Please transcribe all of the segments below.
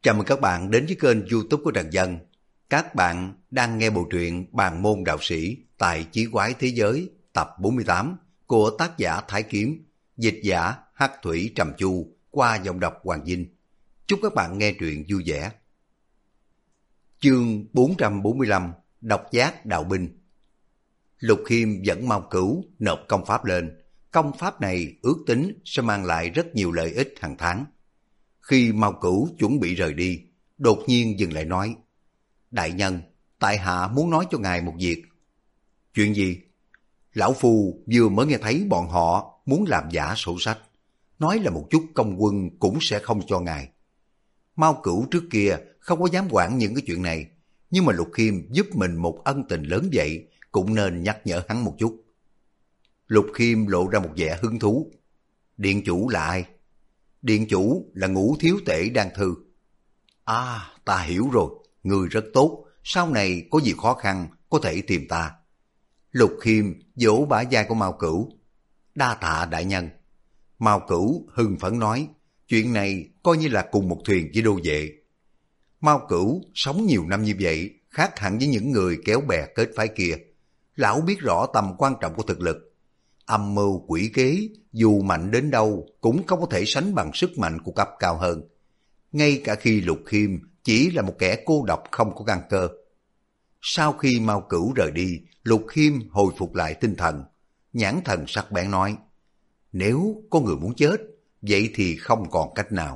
Chào mừng các bạn đến với kênh YouTube của Trần Dân. Các bạn đang nghe bộ truyện Bàn môn đạo sĩ tại Chí quái thế giới tập 48 của tác giả Thái Kiếm, dịch giả Hắc Thủy Trầm Chu qua giọng đọc Hoàng Vinh. Chúc các bạn nghe truyện vui vẻ. Chương 445 Độc giác đạo binh. Lục Khiêm dẫn Mao Cửu nộp công pháp lên. Công pháp này ước tính sẽ mang lại rất nhiều lợi ích hàng tháng. Khi Mao Cửu chuẩn bị rời đi, đột nhiên dừng lại nói: Đại nhân, tại hạ muốn nói cho ngài một việc. Chuyện gì? Lão Phu vừa mới nghe thấy bọn họ muốn làm giả sổ sách, nói là một chút công quân cũng sẽ không cho ngài. Mao Cửu trước kia không có dám quản những cái chuyện này, nhưng mà Lục Khiêm giúp mình một ân tình lớn vậy, cũng nên nhắc nhở hắn một chút. Lục Khiêm lộ ra một vẻ hứng thú. Điện chủ là ai? Điện chủ là Ngũ Thiếu Tể Đan Thư. À, ta hiểu rồi, người rất tốt, sau này có gì khó khăn có thể tìm ta. Lục Khiêm vỗ bả vai của Mao Cửu. Đa tạ đại nhân. Mao Cửu hưng phấn nói, chuyện này coi như là cùng một thuyền với Đô Vệ. Mao Cửu sống nhiều năm như vậy, khác hẳn với những người kéo bè kết phái kia. Lão biết rõ tầm quan trọng của thực lực. Âm mưu quỷ kế dù mạnh đến đâu cũng không có thể sánh bằng sức mạnh của cấp cao hơn. Ngay cả khi Lục Khiêm chỉ là một kẻ cô độc không có căn cơ. Sau khi Mao Cửu rời đi, Lục Khiêm hồi phục lại tinh thần. Nhãn thần sắc bén nói, nếu có người muốn chết, vậy thì không còn cách nào.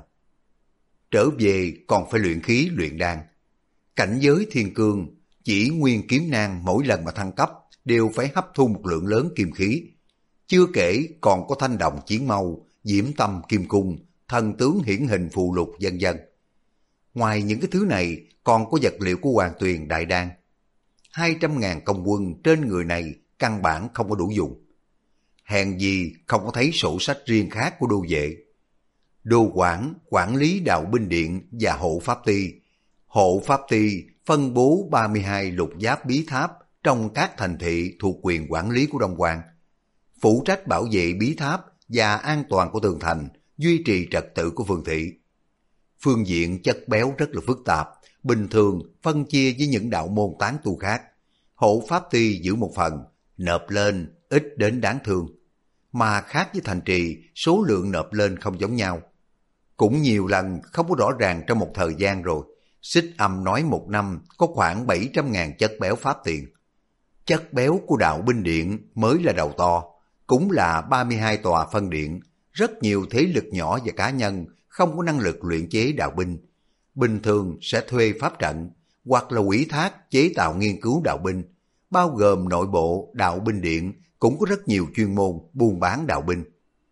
Trở về còn phải luyện khí luyện đan. Cảnh giới thiên cương, chỉ nguyên kiếm nang mỗi lần mà thăng cấp đều phải hấp thu một lượng lớn kim khí. Chưa kể còn có thanh đồng chiến mâu, diễm tâm kim cung, thần tướng hiển hình phù lục vân vân. Ngoài những cái thứ này còn có vật liệu của Hoàng Tuyền Đại Đan. 200.000 công quân trên người này căn bản không có đủ dùng. Hèn gì không có thấy sổ sách riêng khác của Đô Vệ. Đô quản quản lý đạo binh điện và hộ pháp ty. Hộ pháp ty phân bố 32 lục giáp bí tháp trong các thành thị thuộc quyền quản lý của Đông Hoàng, phụ trách bảo vệ bí tháp và an toàn của tường thành, duy trì trật tự của phường thị. Phương diện chất béo rất là phức tạp, bình thường phân chia với những đạo môn tán tu khác. Hộ pháp ty giữ một phần, nộp lên ít đến đáng thương. Mà khác với thành trì, số lượng nộp lên không giống nhau. Cũng nhiều lần không có rõ ràng trong một thời gian rồi. Xích Âm nói một năm có khoảng 700.000 chất béo pháp tiền. Chất béo của đạo binh điện mới là đầu to, cũng là 32 tòa phân điện, rất nhiều thế lực nhỏ và cá nhân không có năng lực luyện chế đạo binh. Bình thường sẽ thuê pháp trận, hoặc là ủy thác chế tạo nghiên cứu đạo binh, bao gồm nội bộ đạo binh điện cũng có rất nhiều chuyên môn buôn bán đạo binh.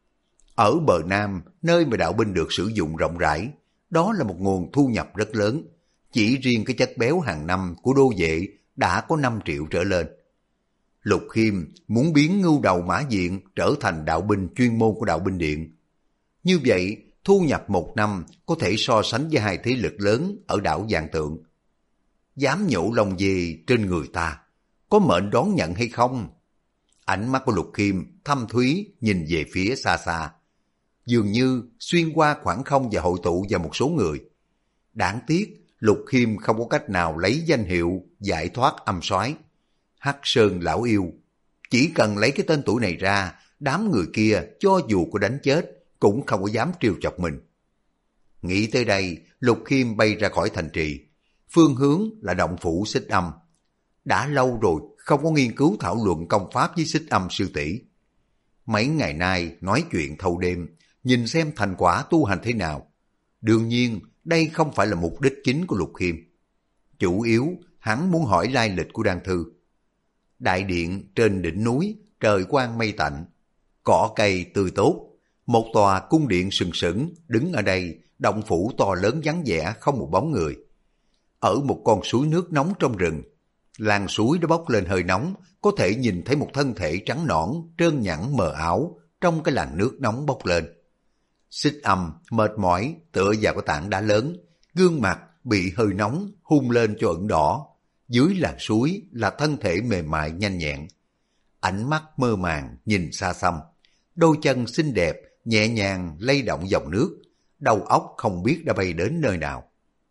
Ở bờ Nam, nơi mà đạo binh được sử dụng rộng rãi, đó là một nguồn thu nhập rất lớn. Chỉ riêng cái chất béo hàng năm của Đô Vệ đã có 5 triệu trở lên. Lục Khiêm muốn biến Ngưu Đầu Mã Diện trở thành đạo binh chuyên môn của đạo binh điện. Như vậy, thu nhập một năm có thể so sánh với hai thế lực lớn ở đảo Vạn Tượng. Dám nhổ lông dê trên người ta, có mệnh đón nhận hay không? Ánh mắt của Lục Khiêm thâm thúy nhìn về phía xa xa, dường như xuyên qua khoảng không và hội tụ vào một số người. Đáng tiếc, Lục Khiêm không có cách nào lấy danh hiệu giải thoát âm soái Hắc Sơn Lão Yêu. Chỉ cần lấy cái tên tuổi này ra, đám người kia cho dù có đánh chết cũng không có dám trêu chọc mình. Nghĩ tới đây, Lục Khiêm bay ra khỏi thành trì. Phương hướng là động phủ Xích Âm. Đã lâu rồi không có nghiên cứu thảo luận công pháp với Xích Âm sư tỷ. Mấy ngày nay nói chuyện thâu đêm, nhìn xem thành quả tu hành thế nào. Đương nhiên, đây không phải là mục đích chính của Lục Khiêm. Chủ yếu, hắn muốn hỏi lai lịch của Đan Thư. Đại điện trên đỉnh núi, trời quang mây tạnh, cỏ cây tươi tốt. Một tòa cung điện sừng sững đứng ở đây, động phủ to lớn vắng vẻ không một bóng người. Ở một con suối nước nóng trong rừng, làn suối đã bốc lên hơi nóng, có thể nhìn thấy một thân thể trắng nõn, trơn nhẵn mờ ảo trong cái làn nước nóng bốc lên. Xích Âm mệt mỏi tựa vào cái tảng đá lớn, gương mặt bị hơi nóng hun lên cho ửng đỏ. Dưới làn suối là thân thể mềm mại nhanh nhẹn. Ánh mắt mơ màng nhìn xa xăm, đôi chân xinh đẹp nhẹ nhàng lay động dòng nước, đầu óc không biết đã bay đến nơi nào.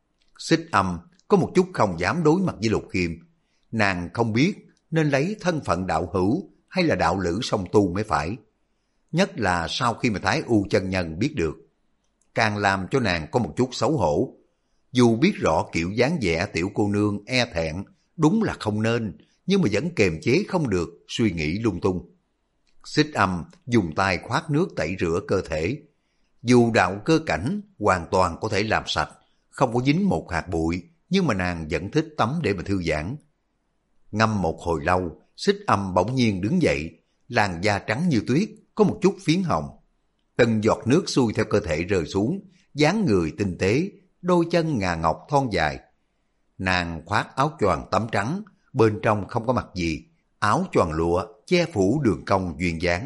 Xích Âm có một chút không dám đối mặt với Lục Khiêm. Nàng không biết nên lấy thân phận đạo hữu hay là đạo lữ song tu mới phải. Nhất là sau khi mà Thái U chân nhân biết được, càng làm cho nàng có một chút xấu hổ. Dù biết rõ kiểu dáng vẻ tiểu cô nương e thẹn đúng là không nên, nhưng mà vẫn kềm chế không được, suy nghĩ lung tung. Xích Âm dùng tay khoát nước tẩy rửa cơ thể. Dù đạo cơ cảnh hoàn toàn có thể làm sạch, không có dính một hạt bụi, nhưng mà nàng vẫn thích tắm để mà thư giãn. Ngâm một hồi lâu, Xích Âm bỗng nhiên đứng dậy, làn da trắng như tuyết, có một chút phiến hồng. Từng giọt nước xuôi theo cơ thể rơi xuống, dáng người tinh tế, đôi chân ngà ngọc thon dài. Nàng khoác áo choàng tắm trắng, bên trong không có mặc gì, áo choàng lụa che phủ đường cong duyên dáng.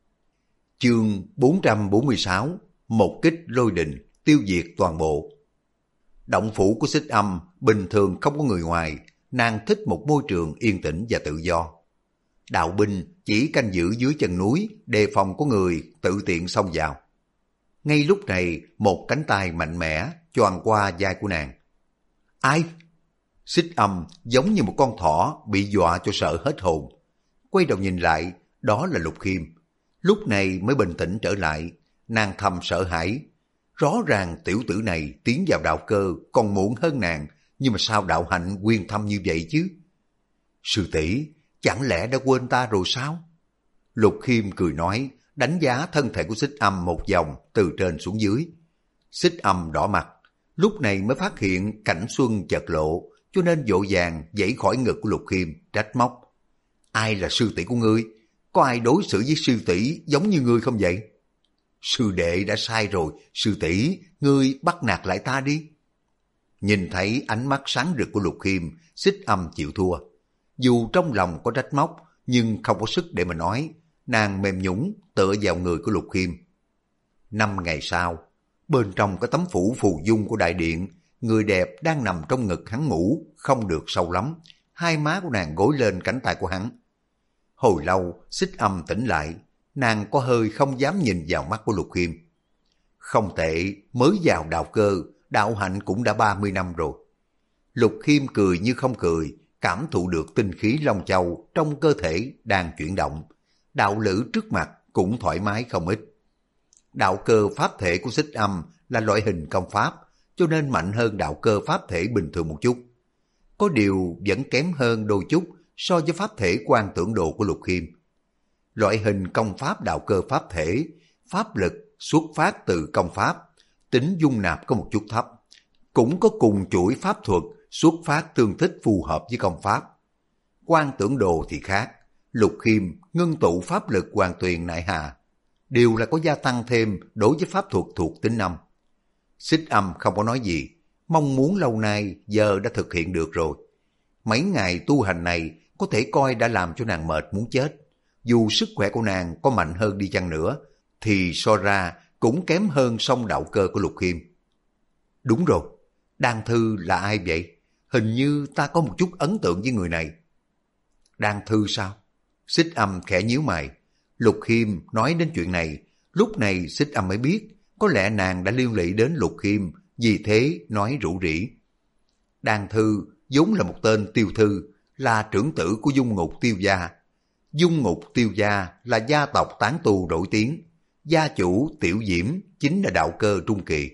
Chương 446, một kích lôi đình, tiêu diệt toàn bộ. Động phủ của Xích Âm bình thường không có người ngoài, nàng thích một môi trường yên tĩnh và tự do. Đạo binh chỉ canh giữ dưới chân núi, đề phòng có người tự tiện xông vào. Ngay lúc này, một cánh tay mạnh mẽ choàng qua vai của nàng. Ai? Xích Âm giống như một con thỏ bị dọa cho sợ hết hồn. Quay đầu nhìn lại, đó là Lục Khiêm. Lúc này mới bình tĩnh trở lại, nàng thầm sợ hãi. Rõ ràng tiểu tử này tiến vào đạo cơ còn muộn hơn nàng, nhưng mà sao đạo hạnh quyên thâm như vậy chứ? Sư tỷ, chẳng lẽ đã quên ta rồi sao? Lục Khiêm cười nói, đánh giá thân thể của Xích Âm một vòng từ trên xuống dưới. Xích Âm đỏ mặt, lúc này mới phát hiện cảnh xuân chợt lộ, cho nên vội vàng giãy khỏi ngực của Lục Khiêm, trách móc. Ai là sư tỷ của ngươi? Có ai đối xử với sư tỷ giống như ngươi không vậy? Sư đệ đã sai rồi, sư tỷ, ngươi bắt nạt lại ta đi. Nhìn thấy ánh mắt sáng rực của Lục Khiêm, Xích Âm chịu thua. Dù trong lòng có trách móc, nhưng không có sức để mà nói, nàng mềm nhũn tựa vào người của Lục Khiêm. 5 ngày sau, bên trong cái tấm phủ phù dung của đại điện, người đẹp đang nằm trong ngực hắn ngủ, không được sâu lắm, hai má của nàng gối lên cánh tay của hắn. Hồi lâu, Xích Âm tỉnh lại, nàng có hơi không dám nhìn vào mắt của Lục Khiêm. Không tệ, mới vào đạo cơ, đạo hạnh cũng đã 30 năm rồi. Lục Khiêm cười như không cười, cảm thụ được tinh khí long châu trong cơ thể đang chuyển động. Đạo lữ trước mặt cũng thoải mái không ít. Đạo cơ pháp thể của Xích Âm là loại hình công pháp, cho nên mạnh hơn đạo cơ pháp thể bình thường một chút. Có điều vẫn kém hơn đôi chút so với pháp thể Quan Tưởng Đồ của Lục Khiêm. Loại hình công pháp đạo cơ pháp thể, pháp lực xuất phát từ công pháp, tính dung nạp có một chút thấp. Cũng có cùng chuỗi pháp thuật xuất phát tương thích phù hợp với công pháp. Quan Tưởng Đồ thì khác, Lục Khiêm ngưng tụ pháp lực Hoàng Tuyền Nại Hà, đều là có gia tăng thêm đối với pháp thuật thuộc tính âm. Xích Âm không có nói gì, mong muốn lâu nay giờ đã thực hiện được rồi. Mấy ngày tu hành này có thể coi đã làm cho nàng mệt muốn chết. Dù sức khỏe của nàng có mạnh hơn đi chăng nữa, thì so ra cũng kém hơn song đạo cơ của Lục Khiêm. Đúng rồi, Đan Thư là ai vậy? Hình như ta có một chút ấn tượng với người này. Đan Thư sao? Xích Âm khẽ nhíu mày. Lục Khiêm nói đến chuyện này, lúc này Xích Âm mới biết, có lẽ nàng đã liên lụy đến Lục Khiêm, vì thế nói rủ rỉ. Đan Thư vốn là một tên tiêu thư, là trưởng tử của Dung Ngục Tiêu gia. Dung Ngục Tiêu gia là gia tộc tán tu nổi tiếng, gia chủ Tiểu Diễm chính là đạo cơ trung kỳ.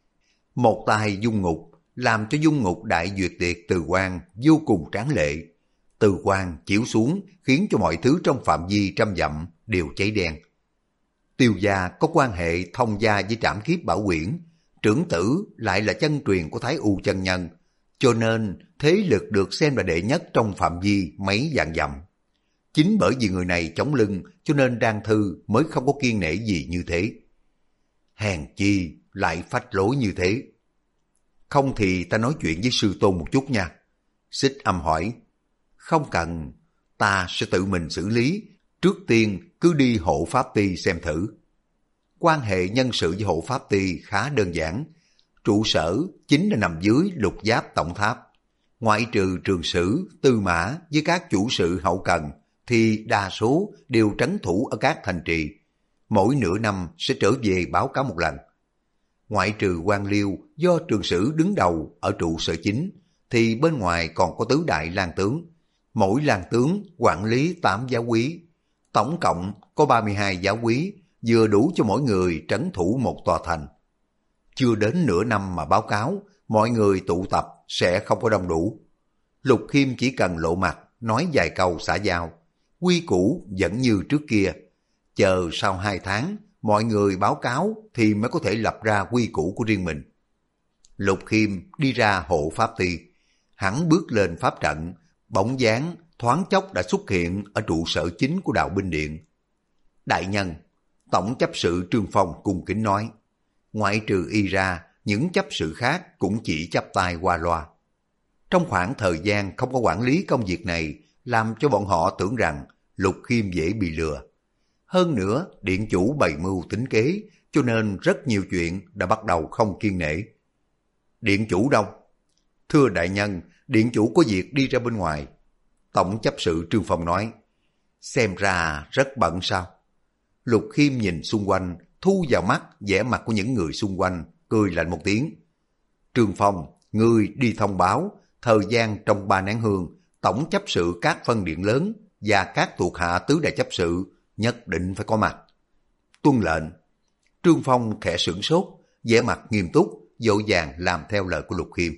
Một tay Dung Ngục làm cho Dung Ngục đại duyệt tiệt từ quang vô cùng tráng lệ. Từ quang chiếu xuống khiến cho mọi thứ trong phạm vi 100 dặm đều cháy đen. Tiêu gia có quan hệ thông gia với Trảm Kiếp Bảo Quyển, trưởng tử lại là chân truyền của Thái U chân nhân, cho nên thế lực được xem là đệ nhất trong phạm vi mấy vạn dặm. Chính bởi vì người này chống lưng cho nên Đan Thư mới không có kiêng nể gì như thế. Hèn chi lại phách lối như thế. Không thì ta nói chuyện với sư tôn một chút nha. Xích Âm hỏi. Không cần, ta sẽ tự mình xử lý. Trước tiên cứ đi hộ pháp ty xem thử. Quan hệ nhân sự với hộ pháp ty khá đơn giản. Trụ sở chính là nằm dưới Lục Giáp Tổng Tháp. Ngoại trừ Trường Sử, Tư Mã với các chủ sự hậu cần, thì đa số đều trấn thủ ở các thành trì. Mỗi nửa năm sẽ trở về báo cáo một lần. ngoại trừ quan liêu do Trường Sử đứng đầu ở trụ sở chính, thì bên ngoài còn có tứ đại lang tướng. Mỗi lang tướng quản lý 8 giáo úy, tổng cộng có 32 giáo úy, vừa đủ cho mỗi người trấn thủ một tòa thành. Chưa đến nửa năm mà báo cáo, mọi người tụ tập sẽ không có đông đủ. Lục Khiêm chỉ cần lộ mặt, nói vài câu xã giao, quy củ vẫn như trước kia. Chờ sau 2 tháng, mọi người báo cáo thì mới có thể lập ra quy củ của riêng mình. Lục Khiêm đi ra hộ pháp ty, hắn bước lên pháp trận, bóng dáng thoáng chốc đã xuất hiện ở trụ sở chính của Đạo Binh Điện. Đại nhân, tổng chấp sự Trương Phong cung kính nói, ngoại trừ y ra, những chấp sự khác cũng chỉ chắp tay qua loa. Trong khoảng thời gian không có quản lý công việc này, làm cho bọn họ tưởng rằng Lục Khiêm dễ bị lừa. Hơn nữa, điện chủ bày mưu tính kế, cho nên rất nhiều chuyện đã bắt đầu không kiên nể. Điện chủ đâu? Thưa đại nhân, điện chủ có việc đi ra bên ngoài. Tổng chấp sự Trương Phong nói, xem ra rất bận sao? Lục Khiêm nhìn xung quanh, thu vào mắt vẻ mặt của những người xung quanh, cười lạnh một tiếng. Trương Phong, ngươi đi thông báo, thời gian trong 3 nén hương, tổng chấp sự các phân điện lớn và các thuộc hạ tứ đại chấp sự nhất định phải có mặt. Tuân lệnh. Trương Phong khẽ sửng sốt, vẻ mặt nghiêm túc, vội vàng làm theo lời của Lục Khiêm.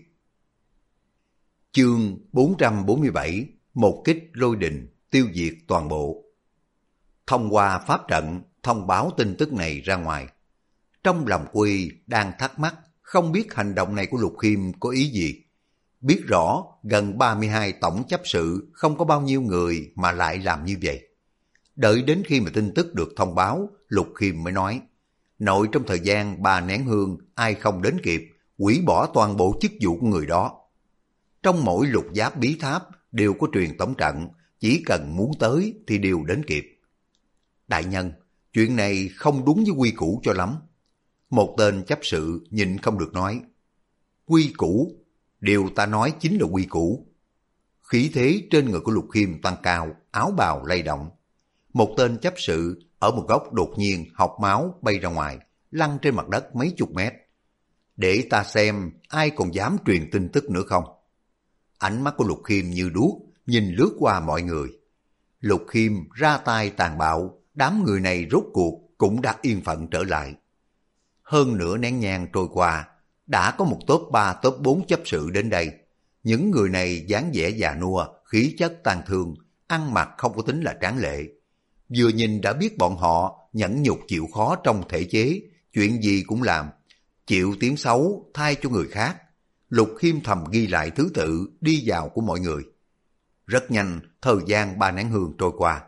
Chương 447, một kích lôi đình, tiêu diệt toàn bộ. Thông qua pháp trận, thông báo tin tức này ra ngoài. Trong lòng Quy đang thắc mắc, không biết hành động này của Lục Khiêm có ý gì. Biết rõ gần 32 tổng chấp sự không có bao nhiêu người mà lại làm như vậy. Đợi đến khi mà tin tức được thông báo, Lục Khiêm mới nói, nội trong thời gian 3 nén hương ai không đến kịp, hủy bỏ toàn bộ chức vụ của người đó. Trong mỗi lục giáp bí tháp đều có truyền tống trận, chỉ cần muốn tới thì đều đến kịp. Đại nhân, chuyện này không đúng với quy củ cho lắm. Một tên chấp sự nhịn không được nói, quy củ, điều ta nói chính là quy củ. Khí thế trên người của Lục Khiêm tăng cao, áo bào lay động. Một tên chấp sự ở một góc đột nhiên học máu bay ra ngoài, lăn trên mặt đất mấy chục mét. Để ta xem ai còn dám truyền tin tức nữa không. Ánh mắt của Lục Khiêm như đuốc, nhìn lướt qua mọi người. Lục Khiêm ra tay tàn bạo, đám người này rốt cuộc cũng đã yên phận trở lại. Hơn nửa nén nhang trôi qua, đã có một top 3, top 4 chấp sự đến đây. Những người này dáng vẻ già nua, khí chất tàn thương, ăn mặc không có tính là tráng lệ. Vừa nhìn đã biết bọn họ nhẫn nhục chịu khó trong thể chế, chuyện gì cũng làm, chịu tiếng xấu thay cho người khác. Lục Khiêm thầm ghi lại thứ tự đi vào của mọi người. Rất nhanh, thời gian 3 nén hương trôi qua.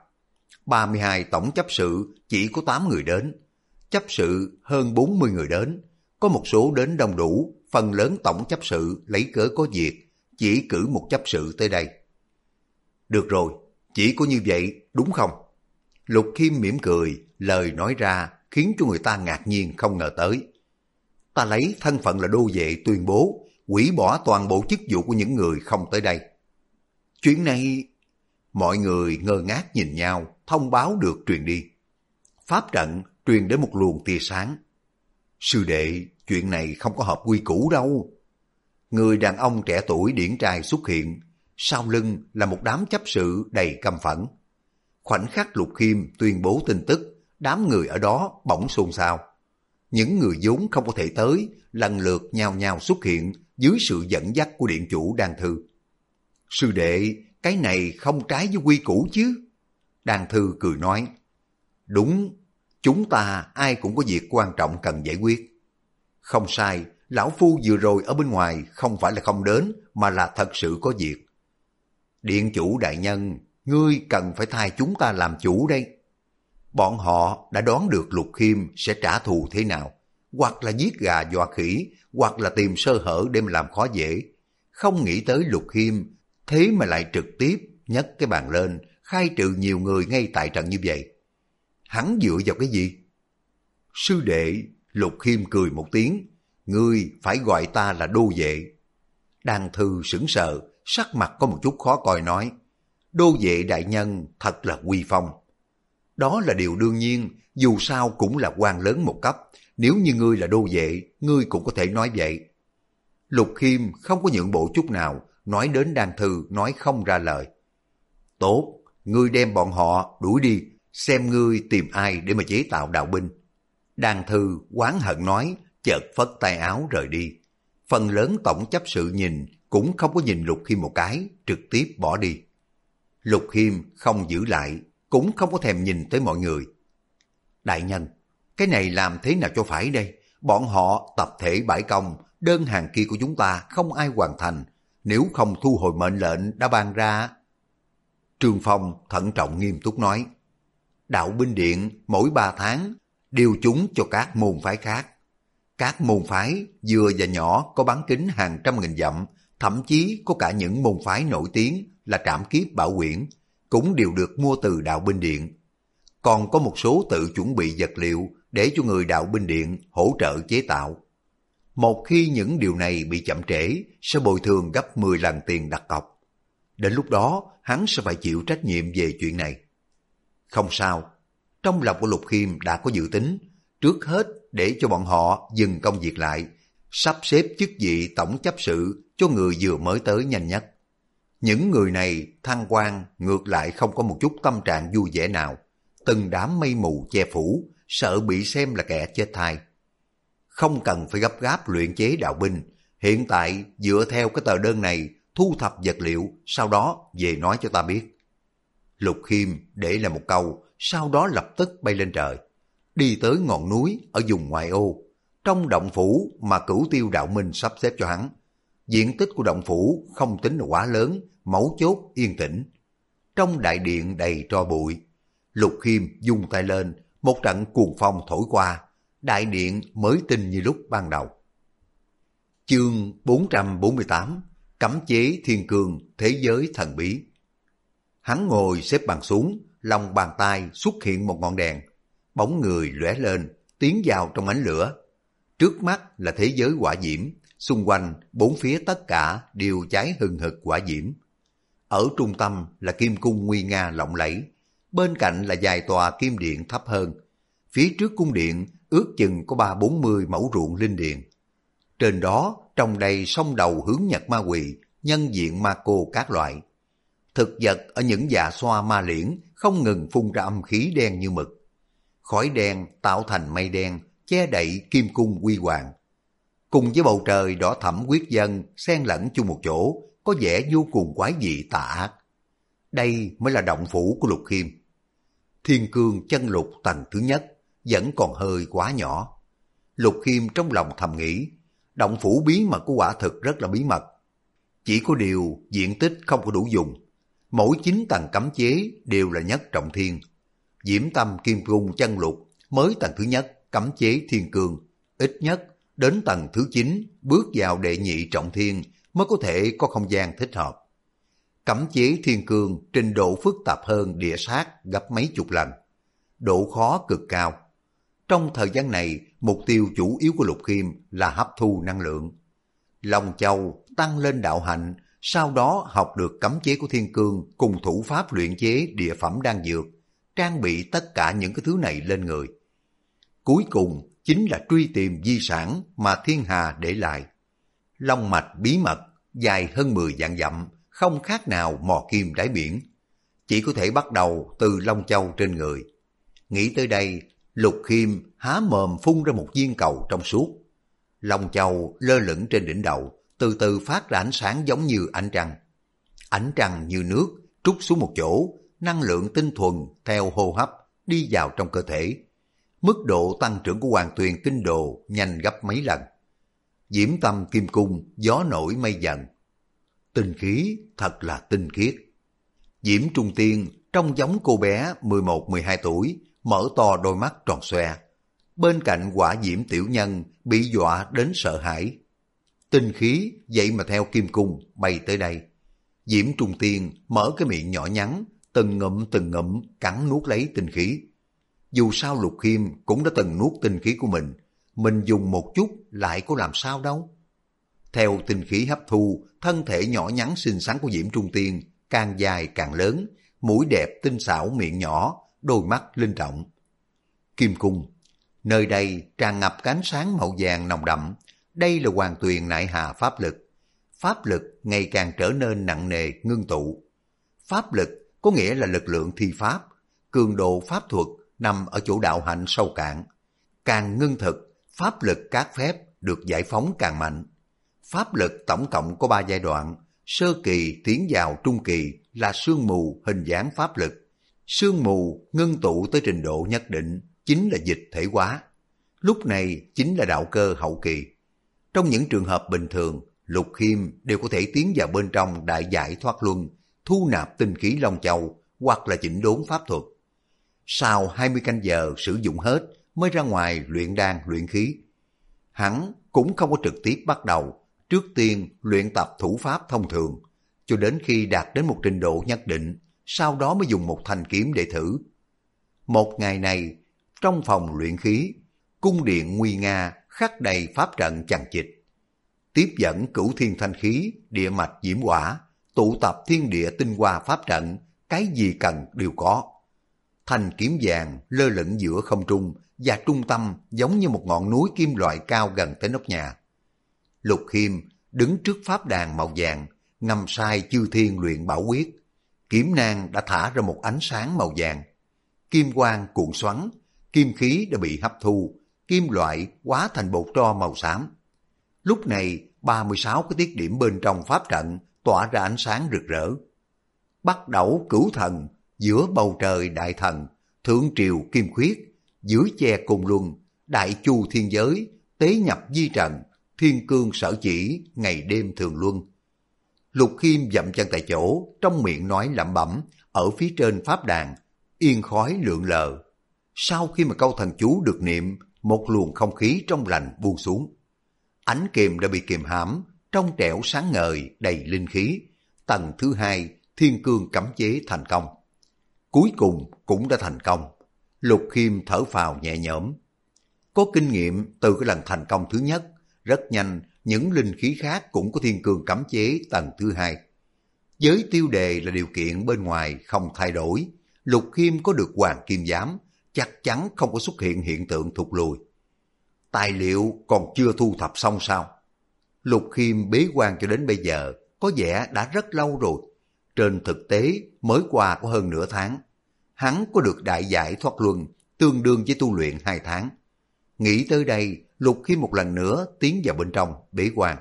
32 tổng chấp sự chỉ có 8 người đến. Chấp sự hơn 40 người đến. Có một số đến đông đủ, phần lớn tổng chấp sự lấy cớ có việc, chỉ cử một chấp sự tới đây. Được rồi, chỉ có như vậy, đúng không? Lục Khiêm mỉm cười, lời nói ra khiến cho người ta ngạc nhiên không ngờ tới. Ta lấy thân phận là đô vệ tuyên bố, hủy bỏ toàn bộ chức vụ của những người không tới đây. Chuyện này... Mọi người ngơ ngác nhìn nhau, thông báo được truyền đi. Pháp trận truyền đến một luồng tia sáng. Sư đệ, chuyện này không có hợp quy củ đâu. Người đàn ông trẻ tuổi điển trai xuất hiện, sau lưng là một đám chấp sự đầy căm phẫn. Khoảnh khắc Lục Khiêm tuyên bố tin tức, đám người ở đó bỗng xôn xao. Những người vốn không có thể tới, lần lượt nhao nhao xuất hiện dưới sự dẫn dắt của điện chủ Đan Thư. Sư đệ, cái này không trái với quy củ chứ? Đan Thư cười nói, đúng, chúng ta ai cũng có việc quan trọng cần giải quyết. Không sai, lão phu vừa rồi ở bên ngoài không phải là không đến, mà là thật sự có việc. Điện chủ đại nhân, ngươi cần phải thay chúng ta làm chủ đây. Bọn họ đã đoán được Lục Khiêm sẽ trả thù thế nào, hoặc là giết gà dọa khỉ, hoặc là tìm sơ hở để mà làm khó dễ. Không nghĩ tới Lục Khiêm, thế mà lại trực tiếp nhấc cái bàn lên, khai trừ nhiều người ngay tại trận như vậy. Hắn dựa vào cái gì? Sư đệ, Lục Khiêm cười một tiếng, ngươi phải gọi ta là đô vệ. Đan Thư sững sờ, sắc mặt có một chút khó coi nói, đô vệ đại nhân thật là uy phong. Đó là điều đương nhiên, dù sao cũng là quan lớn một cấp, Nếu như ngươi là đô vệ, ngươi cũng có thể nói vậy. Lục Khiêm không có nhượng bộ chút nào, nói đến Đan Thư nói không ra lời. Tốt, ngươi đem bọn họ đuổi đi, xem ngươi tìm ai để mà chế tạo đạo binh. Đan Thư oán hận nói, chợt phất tay áo rời đi. Phần lớn tổng chấp sự nhìn cũng không có nhìn Lục Khiêm một cái, trực tiếp bỏ đi. Lục Khiêm không giữ lại, cũng không có thèm nhìn tới mọi người. Đại nhân, cái này làm thế nào cho phải đây? Bọn họ tập thể bãi công, đơn hàng kia của chúng ta không ai hoàn thành, nếu không thu hồi mệnh lệnh đã ban ra. Trương Phong thận trọng nghiêm túc nói, đạo binh điện mỗi 3 tháng điều chúng cho các môn phái khác. Các môn phái vừa và nhỏ có bán kính hàng trăm nghìn dặm, thậm chí có cả những môn phái nổi tiếng là Trảm Kiếp Bảo Quyển, cũng đều được mua từ đạo binh điện. Còn có một số tự chuẩn bị vật liệu để cho người đạo binh điện hỗ trợ chế tạo. Một khi những điều này bị chậm trễ, sẽ bồi thường gấp 10 lần tiền đặt cọc. Đến lúc đó, hắn sẽ phải chịu trách nhiệm về chuyện này. Không sao, trong lòng của Lục Khiêm đã có dự tính, trước hết để cho bọn họ dừng công việc lại, sắp xếp chức vị tổng chấp sự cho người vừa mới tới nhanh nhất. Những người này thăng quan ngược lại không có một chút tâm trạng vui vẻ nào, từng đám mây mù che phủ, sợ bị xem là kẻ chết thai. Không cần phải gấp gáp luyện chế đạo binh, hiện tại dựa theo cái tờ đơn này thu thập vật liệu, sau đó về nói cho ta biết. Lục Khiêm để lại một câu, sau đó lập tức bay lên trời, đi tới ngọn núi ở vùng ngoại ô, trong động phủ mà Cửu Tiêu đạo minh sắp xếp cho hắn. Diện tích của động phủ không tính là quá lớn, mấu chốt yên tĩnh. Trong đại điện đầy tro bụi, Lục Khiêm vung tay lên, một trận cuồng phong thổi qua, đại điện mới tinh như lúc ban đầu. Chương 448, Cấm chế thiên cương, thế giới thần bí. Hắn ngồi xếp bằng xuống, lòng bàn tay xuất hiện một ngọn đèn, bóng người lóe lên, tiến vào trong ánh lửa. Trước mắt là thế giới hỏa diễm, xung quanh bốn phía tất cả đều cháy hừng hực hỏa diễm. Ở trung tâm là kim cung nguy nga lộng lẫy, bên cạnh là vài tòa kim điện thấp hơn. Phía trước cung điện ước chừng có 30-40 mẫu ruộng linh điền. Trên đó trồng đầy sông đầu hướng nhật ma quỷ, nhân diện ma cô các loại. Thực vật ở những dạ xoa ma liễn không ngừng phun ra âm khí đen như mực. Khói đen tạo thành mây đen, che đậy kim cung huy hoàng. Cùng với bầu trời đỏ thẫm huyết dân xen lẫn chung một chỗ, có vẻ vô cùng quái dị tà ác. Đây mới là động phủ của Lục Khiêm. Thiên cương chân lục tầng thứ nhất vẫn còn hơi quá nhỏ. Lục Khiêm trong lòng thầm nghĩ, động phủ bí mật của quả thực rất là bí mật. Chỉ có điều diện tích không có đủ dùng. Mỗi 9 tầng cấm chế đều là nhất trọng thiên. Diễm Tâm Kim Cung chân lục mới tầng thứ nhất cấm chế thiên cương, ít nhất đến tầng thứ 9 bước vào đệ nhị trọng thiên mới có thể có không gian thích hợp. Cấm chế thiên cương trình độ phức tạp hơn địa sát gấp mấy chục lần, độ khó cực cao. Trong thời gian này, mục tiêu chủ yếu của Lục Khiêm là hấp thu năng lượng. Long Châu tăng lên đạo hạnh, sau đó học được cấm chế của thiên cương cùng thủ pháp luyện chế địa phẩm đan dược, trang bị tất cả những cái thứ này lên người. Cuối cùng chính là truy tìm di sản mà thiên hà để lại. Long mạch bí mật dài hơn 10 vạn dặm, không khác nào mò kim đáy biển. Chỉ có thể bắt đầu từ Long Châu trên người. Nghĩ tới đây, Lục Khiêm há mồm phun ra một viên cầu trong suốt. Long Châu lơ lửng trên đỉnh đầu, từ từ phát ra ánh sáng giống như ánh trăng. Ánh trăng như nước trút xuống một chỗ, năng lượng tinh thuần theo hô hấp đi vào trong cơ thể. Mức độ tăng trưởng của Hoàng Tuyền Kinh Đồ nhanh gấp mấy lần. Diễm Tâm Kim Cung gió nổi mây dần. Tinh khí thật là tinh khiết. Diễm Trung Tiên trông giống cô bé 11-12 tuổi, mở to đôi mắt tròn xoe. Bên cạnh Hỏa Diễm Tiểu Nhân bị dọa đến sợ hãi. Tinh khí vậy mà theo Kim Cung bay tới đây. Diễm Trung Tiên mở cái miệng nhỏ nhắn, từng ngụm cắn nuốt lấy tinh khí. Dù sao Lục Khiêm cũng đã từng nuốt tinh khí của mình dùng một chút lại có làm sao đâu. Theo tinh khí hấp thu, thân thể nhỏ nhắn xinh xắn của Diễm Trung Tiên càng dài càng lớn, mũi đẹp tinh xảo miệng nhỏ, đôi mắt linh động. Kim Cung, Nơi đây tràn ngập ánh sáng màu vàng nồng đậm. Đây là Hoàng Tuyền Nại Hà pháp lực. Pháp lực ngày càng trở nên nặng nề ngưng tụ. Pháp lực có nghĩa là lực lượng thi pháp, cường độ pháp thuật nằm ở chỗ đạo hạnh sâu cạn. Càng ngưng thực, pháp lực các phép được giải phóng càng mạnh. Pháp lực tổng cộng có 3 giai đoạn, sơ kỳ tiến vào trung kỳ là sương mù hình dáng pháp lực. Sương mù ngưng tụ tới trình độ nhất định chính là dịch thể hóa. Lúc này chính là đạo cơ hậu kỳ. Trong những trường hợp bình thường, Lục Khiêm đều có thể tiến vào bên trong đại giải thoát luân, thu nạp tinh khí Long Châu hoặc là chỉnh đốn pháp thuật. Sau 20 canh giờ sử dụng hết mới ra ngoài luyện đan luyện khí. Hắn cũng không có trực tiếp bắt đầu, trước tiên luyện tập thủ pháp thông thường, cho đến khi đạt đến một trình độ nhất định, sau đó mới dùng một thanh kiếm để thử. Một ngày này, trong phòng luyện khí, cung điện nguy nga khắc đầy pháp trận chằng chịt. Tiếp dẫn cửu thiên thanh khí, địa mạch diễm hỏa, tụ tập thiên địa tinh hoa pháp trận, cái gì cần đều có. Thanh kiếm vàng lơ lửng giữa không trung và trung tâm giống như một ngọn núi kim loại cao gần tới nóc nhà. Lục Khiêm đứng trước pháp đàn màu vàng, ngâm sai chư thiên luyện bảo quyết. Kiếm nang đã thả ra một ánh sáng màu vàng. Kim quang cuộn xoắn, kim khí đã bị hấp thu, kim loại hóa thành bột tro màu xám. Lúc này 36 cái tiết điểm bên trong pháp trận tỏa ra ánh sáng rực rỡ. Bắt đầu cửu thần, giữa bầu trời đại thần, thượng triều kim khuyết, dưới che côn luân, đại chu thiên giới, tế nhập di trần, thiên cương sở chỉ, ngày đêm thường luân. Lục Khiêm dậm chân tại chỗ, trong miệng nói lẩm bẩm, ở phía trên pháp đàn, yên khói lượn lờ. Sau khi mà câu thần chú được niệm, một luồng không khí trong lành buông xuống. Ánh kìm đã bị kìm hãm, trong trẻo sáng ngời, đầy linh khí. Tầng thứ 2, thiên cương cấm chế thành công. Cuối cùng cũng đã thành công. Lục Khiêm thở phào nhẹ nhõm. Có kinh nghiệm từ cái lần thành công thứ nhất, rất nhanh những linh khí khác cũng có thiên cương cấm chế tầng thứ 2. Với tiêu đề là điều kiện bên ngoài không thay đổi, Lục Khiêm có được hoàng kim giám, chắc chắn không có xuất hiện hiện tượng thụt lùi. Tài liệu còn chưa thu thập xong sao? Lục Khiêm bế quan cho đến bây giờ có vẻ đã rất lâu rồi. Trên thực tế mới qua có hơn nửa tháng. Hắn có được đại giải thoát luân, tương đương với tu luyện 2 tháng. Nghĩ tới đây, Lục Khiêm một lần nữa tiến vào bên trong bế quan.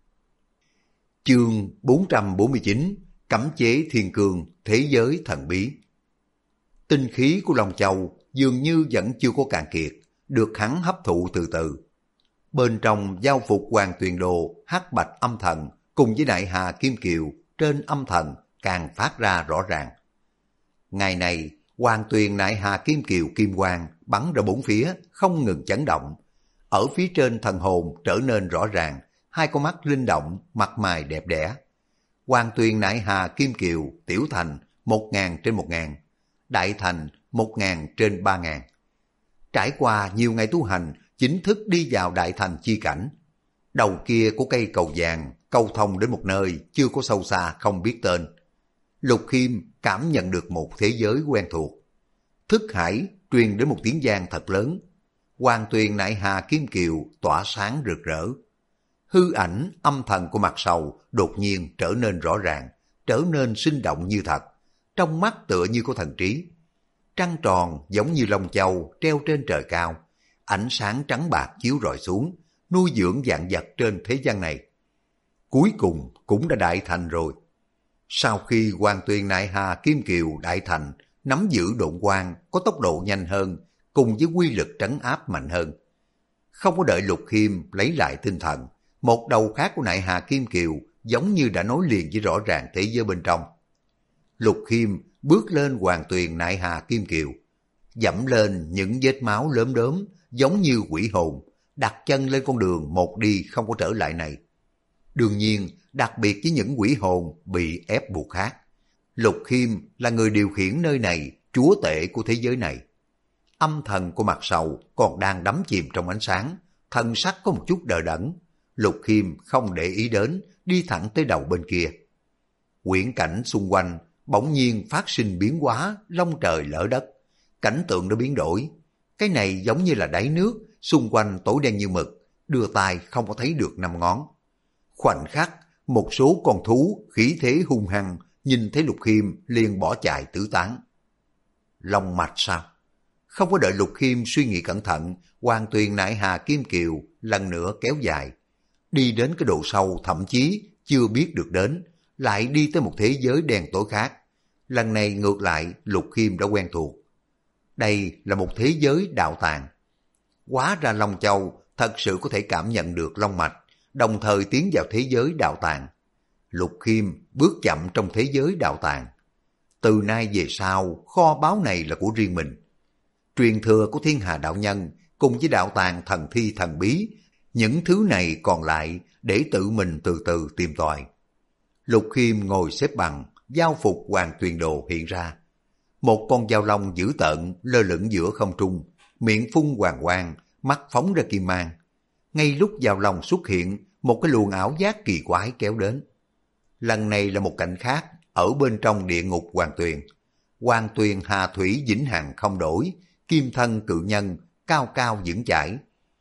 Chương 449, Cấm chế thiên cương, thế giới thần bí. Tinh khí của Long Châu dường như vẫn chưa có cạn kiệt, được hắn hấp thụ từ từ. Bên trong giao phục Hoàng Tuyền Đồ, hắc bạch âm thần cùng với Đại Hà Kim Kiều trên âm thần càng phát ra rõ ràng. Ngày này, Hoàng Tuyền Nại Hà Kim Kiều kim quang bắn ra bốn phía, không ngừng chấn động. Ở phía trên thần hồn trở nên rõ ràng, hai con mắt linh động, mặt mày đẹp đẽ. Hoàng Tuyền Nại Hà Kim Kiều tiểu thành 1000 trên 1000, đại thành 1000 trên 3000. Trải qua nhiều ngày tu hành, chính thức đi vào đại thành chi cảnh. Đầu kia của cây cầu vàng, câu thông đến một nơi chưa có sâu xa không biết tên. Lục Khiêm cảm nhận được một thế giới quen thuộc. Thức hải truyền đến một tiếng vang thật lớn. Hoàng Tuyền Nại Hà Kim Kiều tỏa sáng rực rỡ. Hư ảnh âm thần của mặt sầu đột nhiên trở nên rõ ràng, trở nên sinh động như thật, trong mắt tựa như có thần trí. Trăng tròn giống như Long Châu treo trên trời cao, ánh sáng trắng bạc chiếu rọi xuống, nuôi dưỡng vạn vật trên thế gian này. Cuối cùng cũng đã đại thành rồi. Sau khi Hoàng Tuyền Nại Hà Kim Kiều đại thành, nắm giữ độn quang có tốc độ nhanh hơn, cùng với quy lực trấn áp mạnh hơn. Không có đợi Lục Khiêm lấy lại tinh thần, một đầu khác của Nại Hà Kim Kiều giống như đã nối liền với rõ ràng thế giới bên trong. Lục Khiêm bước lên Hoàng Tuyền Nại Hà Kim Kiều, dẫm lên những vết máu lốm đốm giống như quỷ hồn, đặt chân lên con đường một đi không có trở lại này. Đương nhiên, đặc biệt với những quỷ hồn bị ép buộc khác, Lục Khiêm là người điều khiển nơi này, chúa tể của thế giới này. Âm thần của mặt sầu còn đang đắm chìm trong ánh sáng, thần sắc có một chút đờ đẫn. Lục Khiêm không để ý đến, đi thẳng tới đầu bên kia. Quyển cảnh xung quanh bỗng nhiên phát sinh biến hóa, long trời lở đất. Cảnh tượng đã biến đổi. Cái này giống như là đáy nước, xung quanh tối đen như mực, đưa tay không có thấy được 5 ngón. Khoảnh khắc, một số con thú khí thế hung hăng, nhìn thấy Lục Khiêm liền bỏ chạy tứ tán. Long mạch sao? Không có đợi Lục Khiêm suy nghĩ cẩn thận, Hoàng Tuyền nại hà kim kiều lần nữa kéo dài. Đi đến cái độ sâu thậm chí chưa biết được đến, lại đi tới một thế giới đen tối khác. Lần này ngược lại Lục Khiêm đã quen thuộc. Đây là một thế giới đạo tàng. Hóa ra Long Châu thật sự có thể cảm nhận được long mạch, đồng thời tiến vào thế giới đạo tàng. Lục Khiêm bước chậm trong thế giới đạo tàng. Từ nay về sau, kho báu này là của riêng mình. Truyền thừa của Thiên Hà đạo nhân cùng với đạo tàng thần thi thần bí, những thứ này còn lại để tự mình từ từ tìm tòi. Lục Khiêm ngồi xếp bằng, giao phục Hoàng Tuyền Đồ hiện ra. Một con dao long dữ tợn lơ lửng giữa không trung, miệng phun hoàng quang, mắt phóng ra kim mang. Ngay lúc dao long xuất hiện, một cái luồng ảo giác kỳ quái kéo đến. Lần này là một cảnh khác, ở bên trong địa ngục Hoàng Tuyền. Hoàng Tuyền hà thủy vĩnh hằng không đổi, kim thân cự nhân, cao cao vững chãi.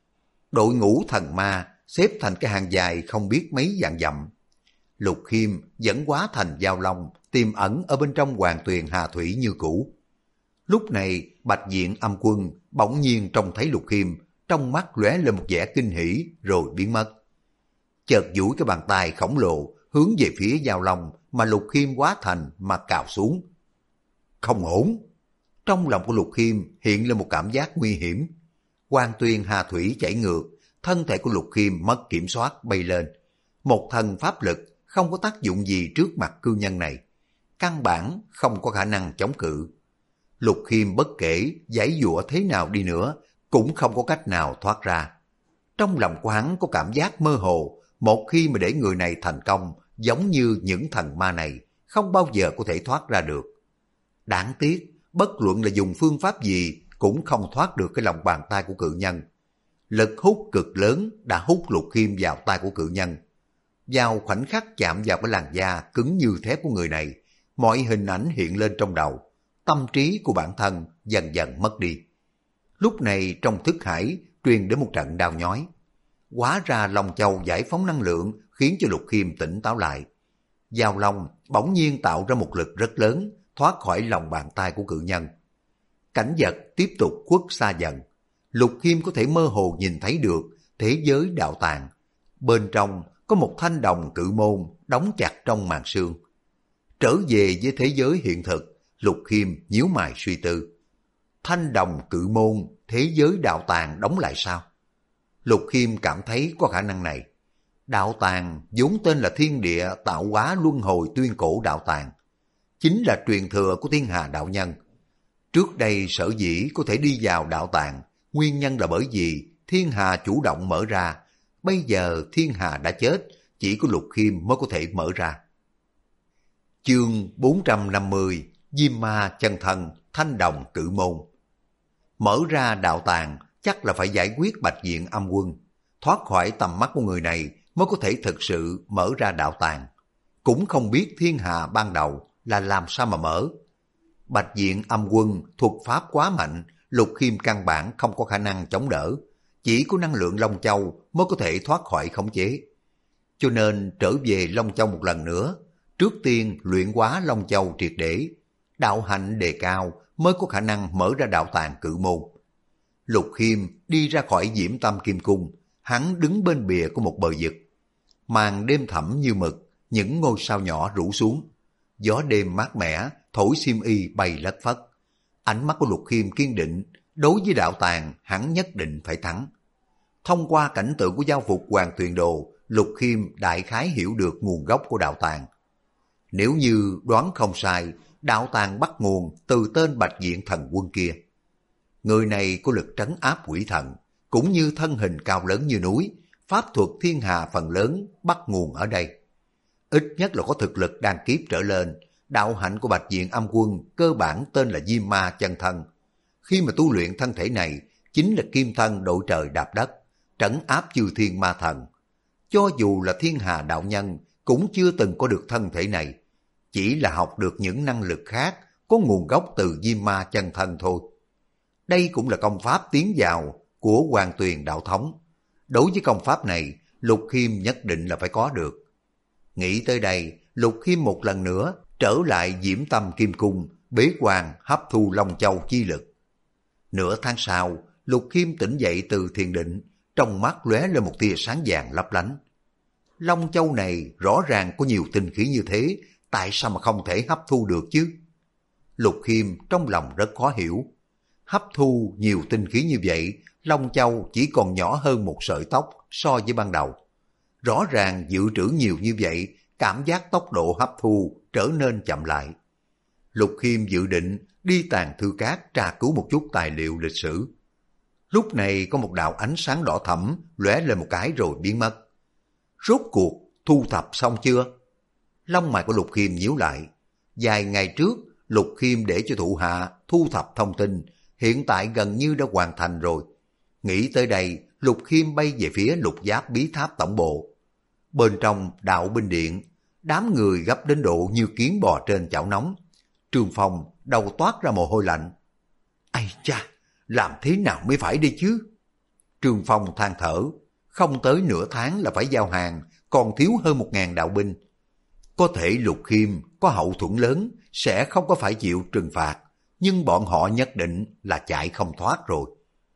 Đội ngũ thần ma xếp thành cái hàng dài không biết mấy vạn dặm. Lục Khiêm dẫn hóa thành dao long, tiềm ẩn ở bên trong Hoàng Tuyền hà thủy như cũ. Lúc này Bạch Diện Âm Quân bỗng nhiên trông thấy Lục Khiêm, trong mắt lóe lên một vẻ kinh hỉ rồi biến mất. Chợt duỗi cái bàn tay khổng lồ hướng về phía dao long mà Lục Khiêm hóa thành mà cào xuống. Không ổn! Trong lòng của Lục Khiêm hiện lên một cảm giác nguy hiểm. Hoàng Tuyền hà thủy chảy ngược, thân thể của Lục Khiêm mất kiểm soát bay lên. Một thần pháp lực không có tác dụng gì trước mặt cư nhân này. Căn bản không có khả năng chống cự. Lục Khiêm bất kể giãy giụa thế nào đi nữa, cũng không có cách nào thoát ra. Trong lòng của hắn có cảm giác mơ hồ, một khi mà để người này thành công, giống như những thần ma này, không bao giờ có thể thoát ra được. Đáng tiếc, bất luận là dùng phương pháp gì, cũng không thoát được cái lòng bàn tay của cự nhân. Lực hút cực lớn đã hút Lục Khiêm vào tay của cự nhân. Vào khoảnh khắc chạm vào cái làn da cứng như thép của người này, mọi hình ảnh hiện lên trong đầu, tâm trí của bản thân dần dần mất đi. Lúc này trong thức hải truyền đến một trận đau nhói. Hóa ra Long Châu giải phóng năng lượng khiến cho Lục Khiêm tỉnh táo lại. Dao long bỗng nhiên tạo ra một lực rất lớn, thoát khỏi lòng bàn tay của cự nhân. Cảnh vật tiếp tục khuất xa dần. Lục Khiêm có thể mơ hồ nhìn thấy được thế giới đạo tàng. Bên trong có một thanh đồng cự môn đóng chặt trong màn sương. Trở về với thế giới hiện thực, Lục Khiêm nhíu mày suy tư. Thanh đồng cự môn, thế giới đạo tàng đóng lại sao? Lục Khiêm cảm thấy có khả năng này. Đạo tàng vốn tên là thiên địa tạo hóa luân hồi tuyên cổ đạo tàng, chính là truyền thừa của Thiên Hà đạo nhân. Trước đây sở dĩ có thể đi vào đạo tàng, nguyên nhân là bởi vì Thiên Hà chủ động mở ra. Bây giờ Thiên Hà đã chết, chỉ có Lục Khiêm mới có thể mở ra. Chương 450 Diêm Ma chân thân thanh đồng cự môn. Mở ra đạo tàng chắc là phải giải quyết Bạch Diện Âm Quân. Thoát khỏi tầm mắt của người này mới có thể thực sự mở ra đạo tàng. Cũng không biết Thiên Hà ban đầu là làm sao mà mở. Bạch Diện Âm Quân thuật pháp quá mạnh, Lục Khiêm căn bản không có khả năng chống đỡ. Chỉ có năng lượng Long Châu mới có thể thoát khỏi khống chế. Cho nên trở về Long Châu một lần nữa, trước tiên luyện hóa Long Châu triệt để, đạo hạnh đề cao mới có khả năng mở ra đạo tàng cự môn. Lục Khiêm đi ra khỏi Diễm Tâm Kim Cung, hắn đứng bên bìa của một bờ vực. Màn đêm thẳm như mực, những ngôi sao nhỏ rủ xuống. Gió đêm mát mẻ, thổi xiêm y bay lất phất. Ánh mắt của Lục Khiêm kiên định, đối với đạo tàng hắn nhất định phải thắng. Thông qua cảnh tượng của giao phục Hoàng Tuyền Đồ, Lục Khiêm đại khái hiểu được nguồn gốc của đạo tàng. Nếu như đoán không sai, đạo tàng bắt nguồn từ tên Bạch Diện thần quân kia. Người này có lực trấn áp quỷ thần, cũng như thân hình cao lớn như núi, pháp thuật Thiên Hà phần lớn bắt nguồn ở đây. Ít nhất là có thực lực đan kiếp trở lên, đạo hạnh của Bạch Diện Âm Quân cơ bản tên là Diêm Ma chân thân. Khi mà tu luyện thân thể này, chính là kim thân đội trời đạp đất, trấn áp chư thiên ma thần. Cho dù là Thiên Hà đạo nhân cũng chưa từng có được thân thể này, chỉ là học được những năng lực khác có nguồn gốc từ Diêm Ma chân thân thôi. Đây cũng là công pháp tiến vào của Hoàng Tuyền đạo thống. Đối với công pháp này, Lục Khiêm nhất định là phải có được. Nghĩ tới đây, Lục Khiêm một lần nữa trở lại Diễm Tâm Kim Cung, bế quan hấp thu Long Châu chi lực. Nửa tháng sau, Lục Khiêm tỉnh dậy từ thiền định, trong mắt lóe lên một tia sáng vàng lấp lánh. Long Châu này rõ ràng có nhiều tinh khí như thế, tại sao mà không thể hấp thu được chứ? Lục Khiêm trong lòng rất khó hiểu. Hấp thu nhiều tinh khí như vậy, Long Châu chỉ còn nhỏ hơn một sợi tóc so với ban đầu. Rõ ràng dự trữ nhiều như vậy, cảm giác tốc độ hấp thu trở nên chậm lại. Lục Khiêm dự định đi Tàng Thư Các tra cứu một chút tài liệu lịch sử. Lúc này có một đạo ánh sáng đỏ thẫm lóe lên một cái rồi biến mất. Rốt cuộc thu thập xong chưa? Lông mày của Lục Khiêm nhíu lại. Vài ngày trước, Lục Khiêm để cho thủ hạ thu thập thông tin, hiện tại gần như đã hoàn thành rồi. Nghĩ tới đây, Lục Khiêm bay về phía Lục Giáp Bí Tháp tổng bộ. Bên trong đạo binh điện, đám người gấp đến độ như kiến bò trên chảo nóng. Trương Phong đầu toát ra mồ hôi lạnh. Ây cha, làm thế nào mới phải đi chứ? Trương Phong than thở, không tới nửa tháng là phải giao hàng, còn thiếu hơn 1000 đạo binh. Có thể Lục Khiêm có hậu thuẫn lớn, sẽ không có phải chịu trừng phạt, nhưng bọn họ nhất định là chạy không thoát rồi.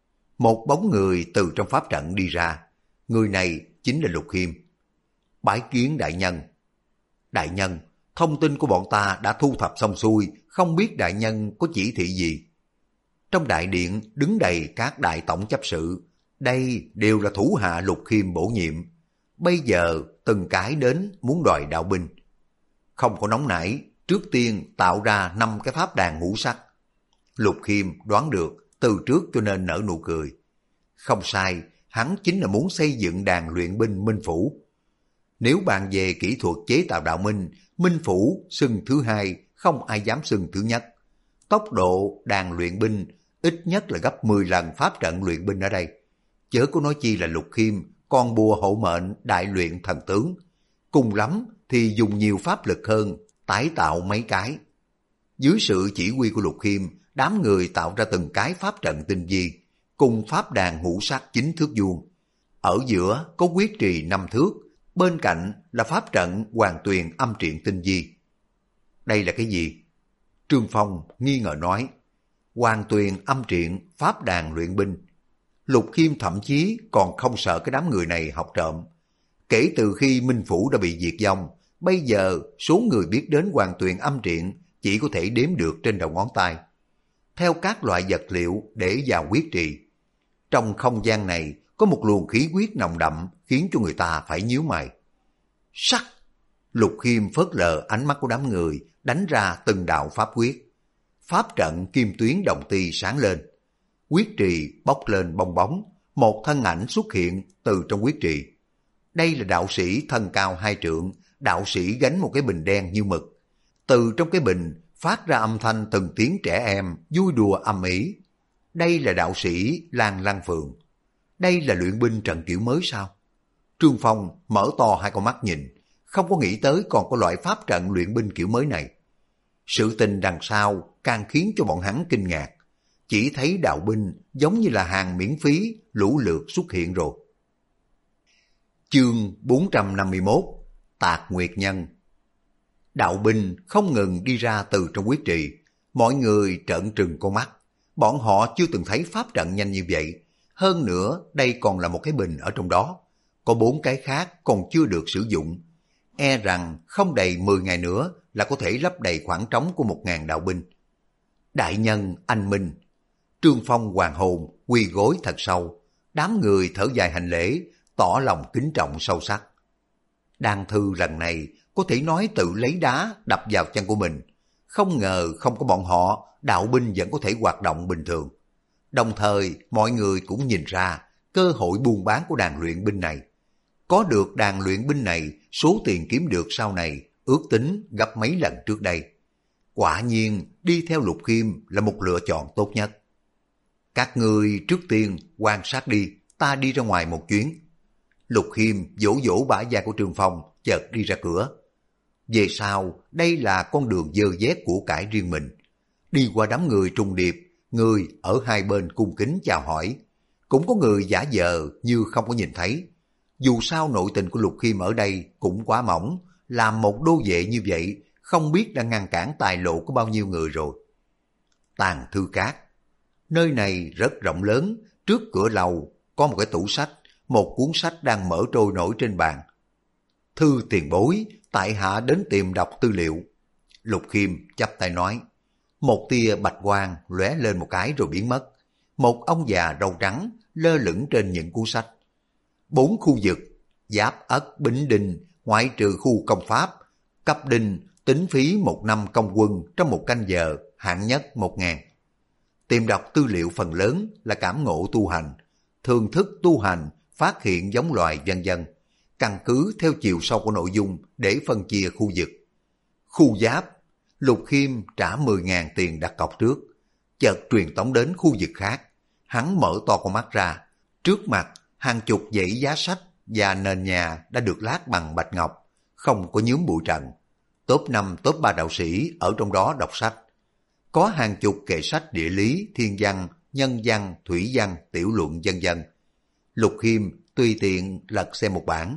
Một bóng người từ trong pháp trận đi ra, người này chính là Lục Khiêm. Bái kiến đại nhân. Đại nhân, thông tin của bọn ta đã thu thập xong xuôi, không biết đại nhân có chỉ thị gì? Trong đại điện đứng đầy các đại tổng chấp sự, đây đều là thủ hạ Lục Khiêm bổ nhiệm. Bây giờ từng cái đến muốn đòi đạo binh. Không có nóng nảy, trước tiên tạo ra 5 cái pháp đàn ngũ sắc. Lục Khiêm đoán được từ trước cho nên nở nụ cười. Không sai, hắn chính là muốn xây dựng đàn luyện binh Minh Phủ. Nếu bàn về kỹ thuật chế tạo đạo minh, Minh Phủ xưng thứ hai, không ai dám xưng thứ nhất. Tốc độ đàn luyện binh ít nhất là gấp 10 lần pháp trận luyện binh ở đây. Chớ có nói chi là Lục Khiêm còn bùa hộ mệnh đại luyện thần tướng. Cùng lắm thì dùng nhiều pháp lực hơn, tái tạo mấy cái. Dưới sự chỉ huy của Lục Khiêm, đám người tạo ra từng cái pháp trận tinh vi, cùng pháp đàn ngũ sắc 9 thước vuông. Ở giữa có quyết trì 5 thước, bên cạnh là pháp trận Hoàng Tuyền âm triện tinh vi. Đây là cái gì? Trương Phong nghi ngờ nói. Hoàng Tuyền âm triện pháp đàn luyện binh. Lục Khiêm thậm chí còn không sợ cái đám người này học trộm. Kể từ khi Minh Phủ đã bị diệt vong, bây giờ số người biết đến Hoàng Tuyền âm triện chỉ có thể đếm được trên đầu ngón tay. Theo các loại vật liệu để vào huyết trì. Trong không gian này có một luồng khí huyết nồng đậm khiến cho người ta phải nhíu mày. Sắc! Lục Khiêm phớt lờ ánh mắt của đám người, đánh ra từng đạo pháp quyết. Pháp trận kim tuyến đồng ti sáng lên. Huyết trì bốc lên bong bóng, một thân ảnh xuất hiện từ trong huyết trì. Đây là đạo sĩ thân cao 2 trượng, đạo sĩ gánh một cái bình đen như mực. Từ trong cái bình phát ra âm thanh từng tiếng trẻ em vui đùa âm ỉ. Đây là đạo sĩ Lan Lăng Phượng. Đây là luyện binh trận kiểu mới sao? Trương Phong mở to hai con mắt nhìn, không có nghĩ tới còn có loại pháp trận luyện binh kiểu mới này. Sự tình đằng sau càng khiến cho bọn hắn kinh ngạc. Chỉ thấy đạo binh giống như là hàng miễn phí lũ lượt xuất hiện rồi. Chương 451 Tạc Nguyệt Nhân. Đạo binh không ngừng đi ra từ trong huyết trì. Mọi người trợn trừng con mắt. Bọn họ chưa từng thấy pháp trận nhanh như vậy. Hơn nữa đây còn là một cái bình ở trong đó. Có 4 cái khác còn chưa được sử dụng. E rằng không đầy 10 ngày nữa là có thể lấp đầy khoảng trống của 1000 đạo binh. Đại nhân anh minh. Trương Phong hoàng hồn quỳ gối thật sâu. Đám người thở dài hành lễ, tỏ lòng kính trọng sâu sắc. Đan thư lần này có thể nói tự lấy đá đập vào chân của mình. Không ngờ không có bọn họ, đạo binh vẫn có thể hoạt động bình thường. Đồng thời mọi người cũng nhìn ra cơ hội buôn bán của đàn luyện binh này. Có được đàn luyện binh này, số tiền kiếm được sau này ước tính gấp mấy lần trước đây. Quả nhiên đi theo Lục Khiêm là một lựa chọn tốt nhất. Các ngươi trước tiên quan sát đi, ta đi ra ngoài một chuyến. Lục Khiêm vỗ vỗ bả vai của Trương Phong, chợt đi ra cửa. Về sau, đây là con đường dơ dét của cải riêng mình. Đi qua đám người trùng điệp, người ở hai bên cung kính chào hỏi. Cũng có người giả vờ như không có nhìn thấy. Dù sao nội tình của Lục Khiêm ở đây cũng quá mỏng, làm một đô vệ như vậy không biết đã ngăn cản tài lộ của bao nhiêu người rồi. Tàng thư cát. Nơi này rất rộng lớn, trước cửa lầu có một cái tủ sách, một cuốn sách đang mở trôi nổi trên bàn. Thư tiền bối, tại hạ đến tìm đọc tư liệu. Lục Khiêm chắp tay nói. Một tia bạch quang lóe lên một cái rồi biến mất. Một ông già râu trắng lơ lửng trên những cuốn sách. 4 khu vực, Giáp Ất Bính Đinh, ngoại trừ khu công pháp, cấp đinh, tính phí 1 năm công quân trong 1 canh giờ, hạng nhất 1.000. Tìm đọc tư liệu phần lớn là cảm ngộ tu hành, thường thức tu hành, phát hiện giống loài vân vân, căn cứ theo chiều sâu của nội dung để phân chia khu vực. Khu Giáp, Lục Khiêm trả 10.000 tiền đặt cọc trước, chợt truyền tống đến khu vực khác. Hắn mở to con mắt ra, trước mặt hàng chục dãy giá sách và nền nhà đã được lát bằng bạch ngọc, không có nhuốm bụi trần. Top 5, top 3 đạo sĩ ở trong đó đọc sách. Có hàng chục kệ sách địa lý, thiên văn, nhân văn, thủy văn, tiểu luận vân vân. Lục Khiêm tùy tiện lật xem một bản.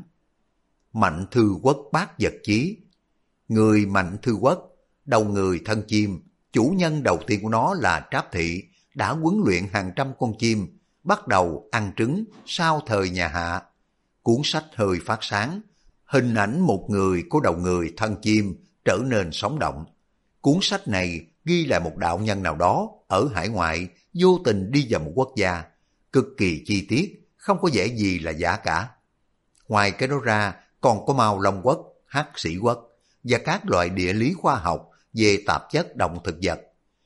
Mạnh Thư Quốc bát vật chí. Người Mạnh Thư Quốc, đầu người thân chim, chủ nhân đầu tiên của nó là Tráp Thị, đã huấn luyện hàng trăm con chim, bắt đầu ăn trứng sau thời nhà Hạ. Cuốn sách hơi phát sáng, hình ảnh một người có đầu người thân chim trở nên sống động. Cuốn sách này ghi lại một đạo nhân nào đó ở hải ngoại vô tình đi vào một quốc gia, cực kỳ chi tiết, không có vẻ gì là giả cả. Ngoài cái đó ra, còn có Mao Long Quốc, Hắc Sĩ Quốc và các loại địa lý khoa học về tạp chất động thực vật.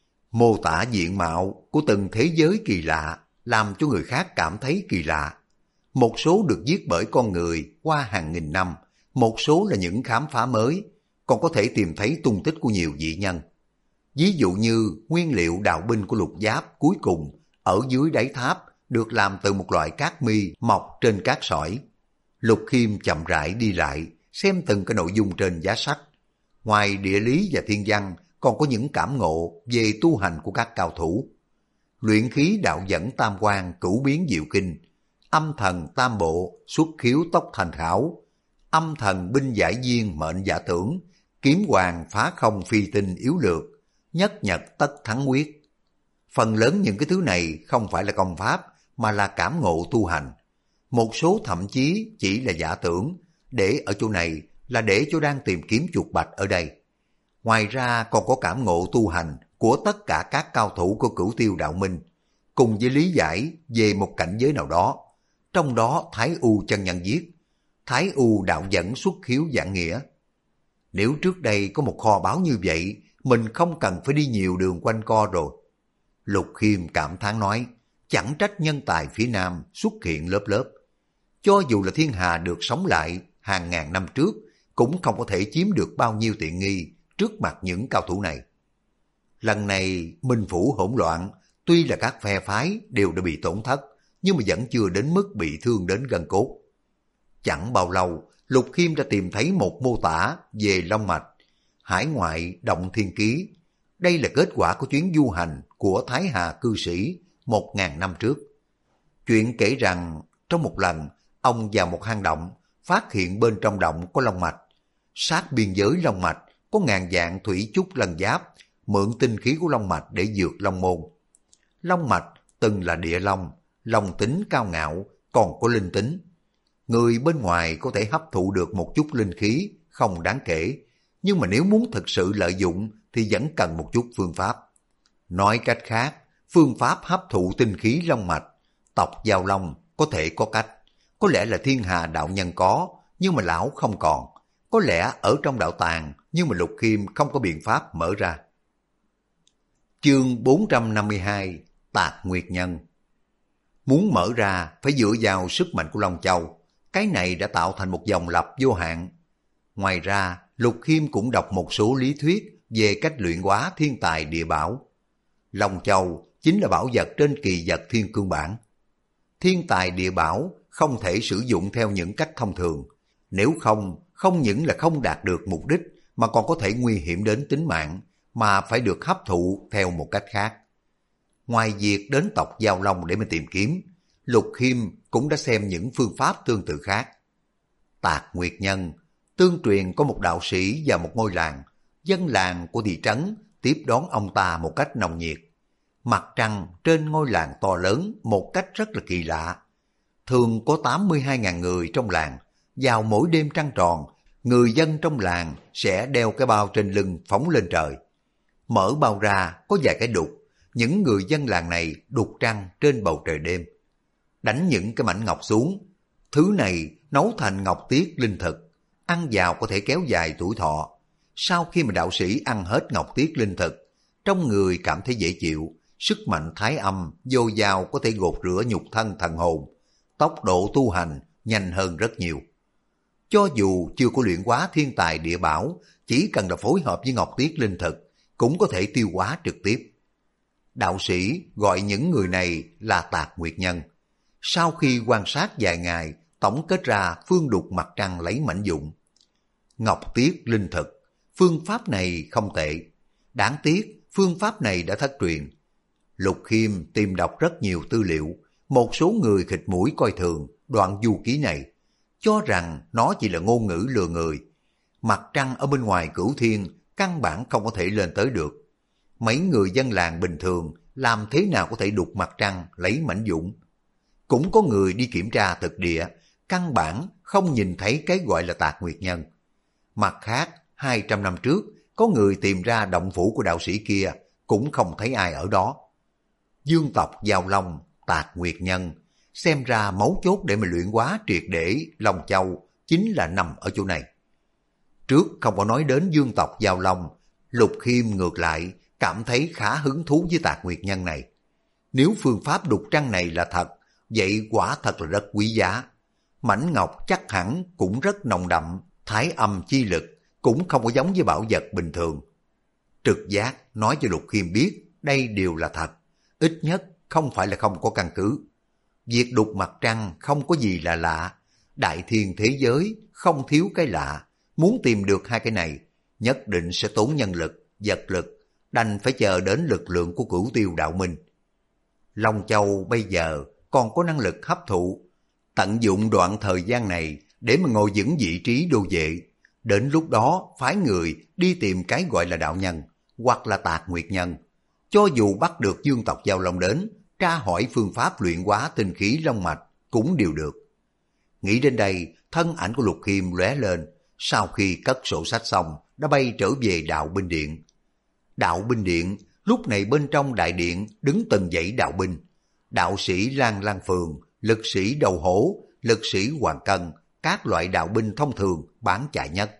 Mô tả diện mạo của từng thế giới kỳ lạ, làm cho người khác cảm thấy kỳ lạ. Một số được viết bởi con người qua hàng nghìn năm, một số là những khám phá mới, còn có thể tìm thấy tung tích của nhiều vị nhân. Ví dụ như nguyên liệu đạo binh của Lục Giáp cuối cùng ở dưới đáy tháp được làm từ một loại cát mi mọc trên cát sỏi. Lục Khiêm chậm rãi đi lại, xem từng cái nội dung trên giá sách. Ngoài địa lý và thiên văn, còn có những cảm ngộ về tu hành của các cao thủ. Luyện khí đạo dẫn tam quan cửu biến diệu kinh, âm thần tam bộ xuất khiếu tốc thành khảo, âm thần binh giải duyên mệnh giả tưởng, kiếm hoàng phá không phi tinh yếu lược, nhất nhật tất thắng quyết. Phần lớn những cái thứ này không phải là công pháp mà là cảm ngộ tu hành. Một số thậm chí chỉ là giả tưởng, để ở chỗ này là để cho đang tìm kiếm chuột bạch ở đây. Ngoài ra còn có cảm ngộ tu hành của tất cả các cao thủ của Cửu Tiêu Đạo Minh, cùng với lý giải về một cảnh giới nào đó. Trong đó Thái U chân nhân viết, Thái U đạo dẫn xuất khiếu giảng nghĩa. Nếu trước đây có một kho báu như vậy, mình không cần phải đi nhiều đường quanh co rồi. Lục Khiêm cảm thán nói, chẳng trách nhân tài phía Nam xuất hiện lớp lớp. Cho dù là thiên hà được sống lại hàng ngàn năm trước, cũng không có thể chiếm được bao nhiêu tiện nghi trước mặt những cao thủ này. Lần này Minh Phủ hỗn loạn, tuy là các phe phái đều đã bị tổn thất, nhưng mà vẫn chưa đến mức bị thương đến gân cốt. Chẳng bao lâu, Lục Khiêm đã tìm thấy một mô tả về Long Mạch, hải ngoại động thiên ký. Đây là kết quả của chuyến du hành của Thái Hà cư sĩ 1.000 năm trước. Chuyện kể rằng, trong một lần, ông vào một hang động, phát hiện bên trong động có long mạch. Sát biên giới long mạch có ngàn vạn thủy trúc lân giáp, mượn tinh khí của long mạch để dược long môn. Long mạch từng là địa long, long tính cao ngạo, còn có linh tính. Người bên ngoài có thể hấp thụ được một chút linh khí, không đáng kể, nhưng mà nếu muốn thực sự lợi dụng thì vẫn cần một chút phương pháp. Nói cách khác, phương pháp hấp thụ tinh khí long mạch, tộc Giao Long có thể có cách. Có lẽ là thiên hà đạo nhân có, nhưng mà lão không còn. Có lẽ ở trong đạo tàng, nhưng mà Lục Khiêm không có biện pháp mở ra. Chương 452 Tạc Nguyệt Nhân. Muốn mở ra phải dựa vào sức mạnh của Long Châu. Cái này đã tạo thành một dòng lặp vô hạn. Ngoài ra, Lục Khiêm cũng đọc một số lý thuyết về cách luyện hóa thiên tài địa bảo. Long Châu chính là bảo vật trên kỳ vật thiên cương bản. Thiên tài địa bảo không thể sử dụng theo những cách thông thường. Nếu không những là không đạt được mục đích mà còn có thể nguy hiểm đến tính mạng, mà phải được hấp thụ theo một cách khác. ngoài việc đến tộc Giao Long để mà tìm kiếm, Lục Khiêm cũng đã xem những phương pháp tương tự khác. Tạc Nguyệt Nhân tương truyền có một đạo sĩ và một ngôi làng, dân làng của thị trấn tiếp đón ông ta một cách nồng nhiệt. Mặt trăng trên ngôi làng to lớn một cách rất là kỳ lạ. Thường có 82.000 người trong làng, vào mỗi đêm trăng tròn, người dân trong làng sẽ đeo cái bao trên lưng phóng lên trời. Mở bao ra có vài cái đục, những người dân làng này đục trăng trên bầu trời đêm. Đánh những cái mảnh ngọc xuống, thứ này nấu thành ngọc tiết linh thực, ăn vào có thể kéo dài tuổi thọ. Sau khi mà đạo sĩ ăn hết ngọc tiết linh thực, trong người cảm thấy dễ chịu, sức mạnh thái âm dồi dào có thể gột rửa nhục thân thần hồn, tốc độ tu hành nhanh hơn rất nhiều. Cho dù chưa có luyện hóa thiên tài địa bảo, chỉ cần là phối hợp với ngọc tiết linh thực, cũng có thể tiêu hóa trực tiếp. Đạo sĩ gọi những người này là Tạc Nguyệt Nhân. Sau khi quan sát vài ngày, tổng kết ra phương đục mặt trăng lấy mảnh dụng. Ngọc tiết linh thực, phương pháp này không tệ. Đáng tiếc, phương pháp này đã thất truyền. Lục Khiêm tìm đọc rất nhiều tư liệu, một số người khịt mũi coi thường đoạn du ký này, cho rằng nó chỉ là ngôn ngữ lừa người. Mặt trăng ở bên ngoài Cửu Thiên căn bản không có thể lên tới được. Mấy người dân làng bình thường làm thế nào có thể đục mặt trăng lấy mảnh vụn? Cũng có người đi kiểm tra thực địa, căn bản không nhìn thấy cái gọi là Tạc Nguyệt Nhân. Mặt khác, 200 năm trước, có người tìm ra động phủ của đạo sĩ kia, cũng không thấy ai ở đó. Dương tộc Giao Long, Tạc Nguyệt Nhân, xem ra mấu chốt để mà luyện hóa triệt để Long Châu chính là nằm ở chỗ này. Trước không có nói đến dương tộc Giao Long, Lục Khiêm ngược lại cảm thấy khá hứng thú với Tạc Nguyệt Nhân này. Nếu phương pháp đục trăng này là thật, vậy quả thật là rất quý giá. Mảnh ngọc chắc hẳn cũng rất nồng đậm, thái âm chi lực, cũng không có giống với bảo vật bình thường. Trực giác nói cho Lục Khiêm biết đây đều là thật, ít nhất không phải là không có căn cứ. Việc đục mặt trăng không có gì là lạ, đại thiên thế giới không thiếu cái lạ, muốn tìm được hai cái này, nhất định sẽ tốn nhân lực, vật lực, đành phải chờ đến lực lượng của Cửu Tiêu đạo minh. Long Châu bây giờ còn có năng lực hấp thụ, tận dụng đoạn thời gian này để mà ngồi vững vị trí đô vệ. Đến lúc đó phái người đi tìm cái gọi là đạo nhân, hoặc là Tạc Nguyệt Nhân. Cho dù bắt được dương tộc Giao Long đến, tra hỏi phương pháp luyện hóa tinh khí long mạch cũng đều được. Nghĩ đến đây, thân ảnh của Lục Khiêm lóe lên, sau khi cất sổ sách xong, đã bay trở về đạo binh điện. Đạo binh điện, lúc này bên trong đại điện đứng từng dãy đạo binh. Đạo sĩ Lan Lan Phường, lực sĩ Đầu Hổ, lực sĩ Hoàng Cân, các loại đạo binh thông thường bán chạy nhất.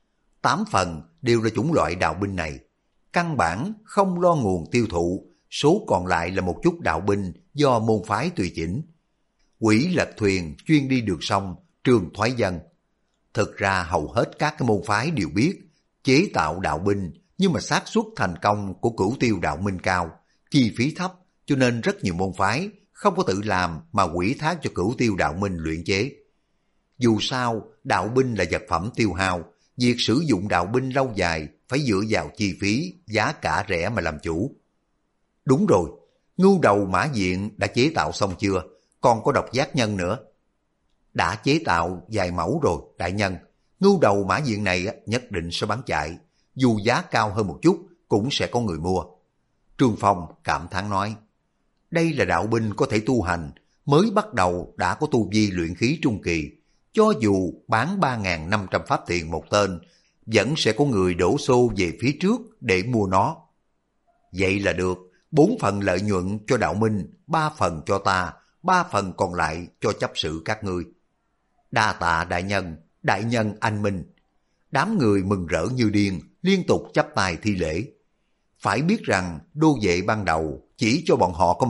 8 phần đều là chủng loại đạo binh này. Căn bản không lo nguồn tiêu thụ, số còn lại là một chút đạo binh do môn phái tùy chỉnh. Quỷ lật thuyền chuyên đi đường sông, trường thoái dân. Thực ra hầu hết các cái môn phái đều biết chế tạo đạo binh, nhưng mà xác suất thành công của Cửu Tiêu đạo minh cao, chi phí thấp, cho nên rất nhiều môn phái không có tự làm mà ủy thác cho Cửu Tiêu đạo minh luyện chế. Dù sao, đạo binh là vật phẩm tiêu hao, việc sử dụng đạo binh lâu dài phải dựa vào chi phí, giá cả rẻ mà làm chủ. Đúng rồi, ngưu đầu mã diện đã chế tạo xong chưa? Còn có độc giác nhân nữa. Đã chế tạo vài mẫu rồi, đại nhân. Ngưu đầu mã diện này nhất định sẽ bán chạy. Dù giá cao hơn một chút, cũng sẽ có người mua. Trương Phong cảm thán nói, đây là đạo binh có thể tu hành, mới bắt đầu đã có tu vi luyện khí trung kỳ. Cho dù bán 3.500 pháp tiền một tên, vẫn sẽ có người đổ xô về phía trước để mua nó. Vậy là được, 4 phần lợi nhuận cho đạo minh, 3 phần cho ta, 3 phần còn lại cho chấp sự các ngươi. Đa tạ đại nhân anh minh. Đám người mừng rỡ như điên, liên tục chắp tay thi lễ. Phải biết rằng đô vệ ban đầu chỉ cho bọn họ có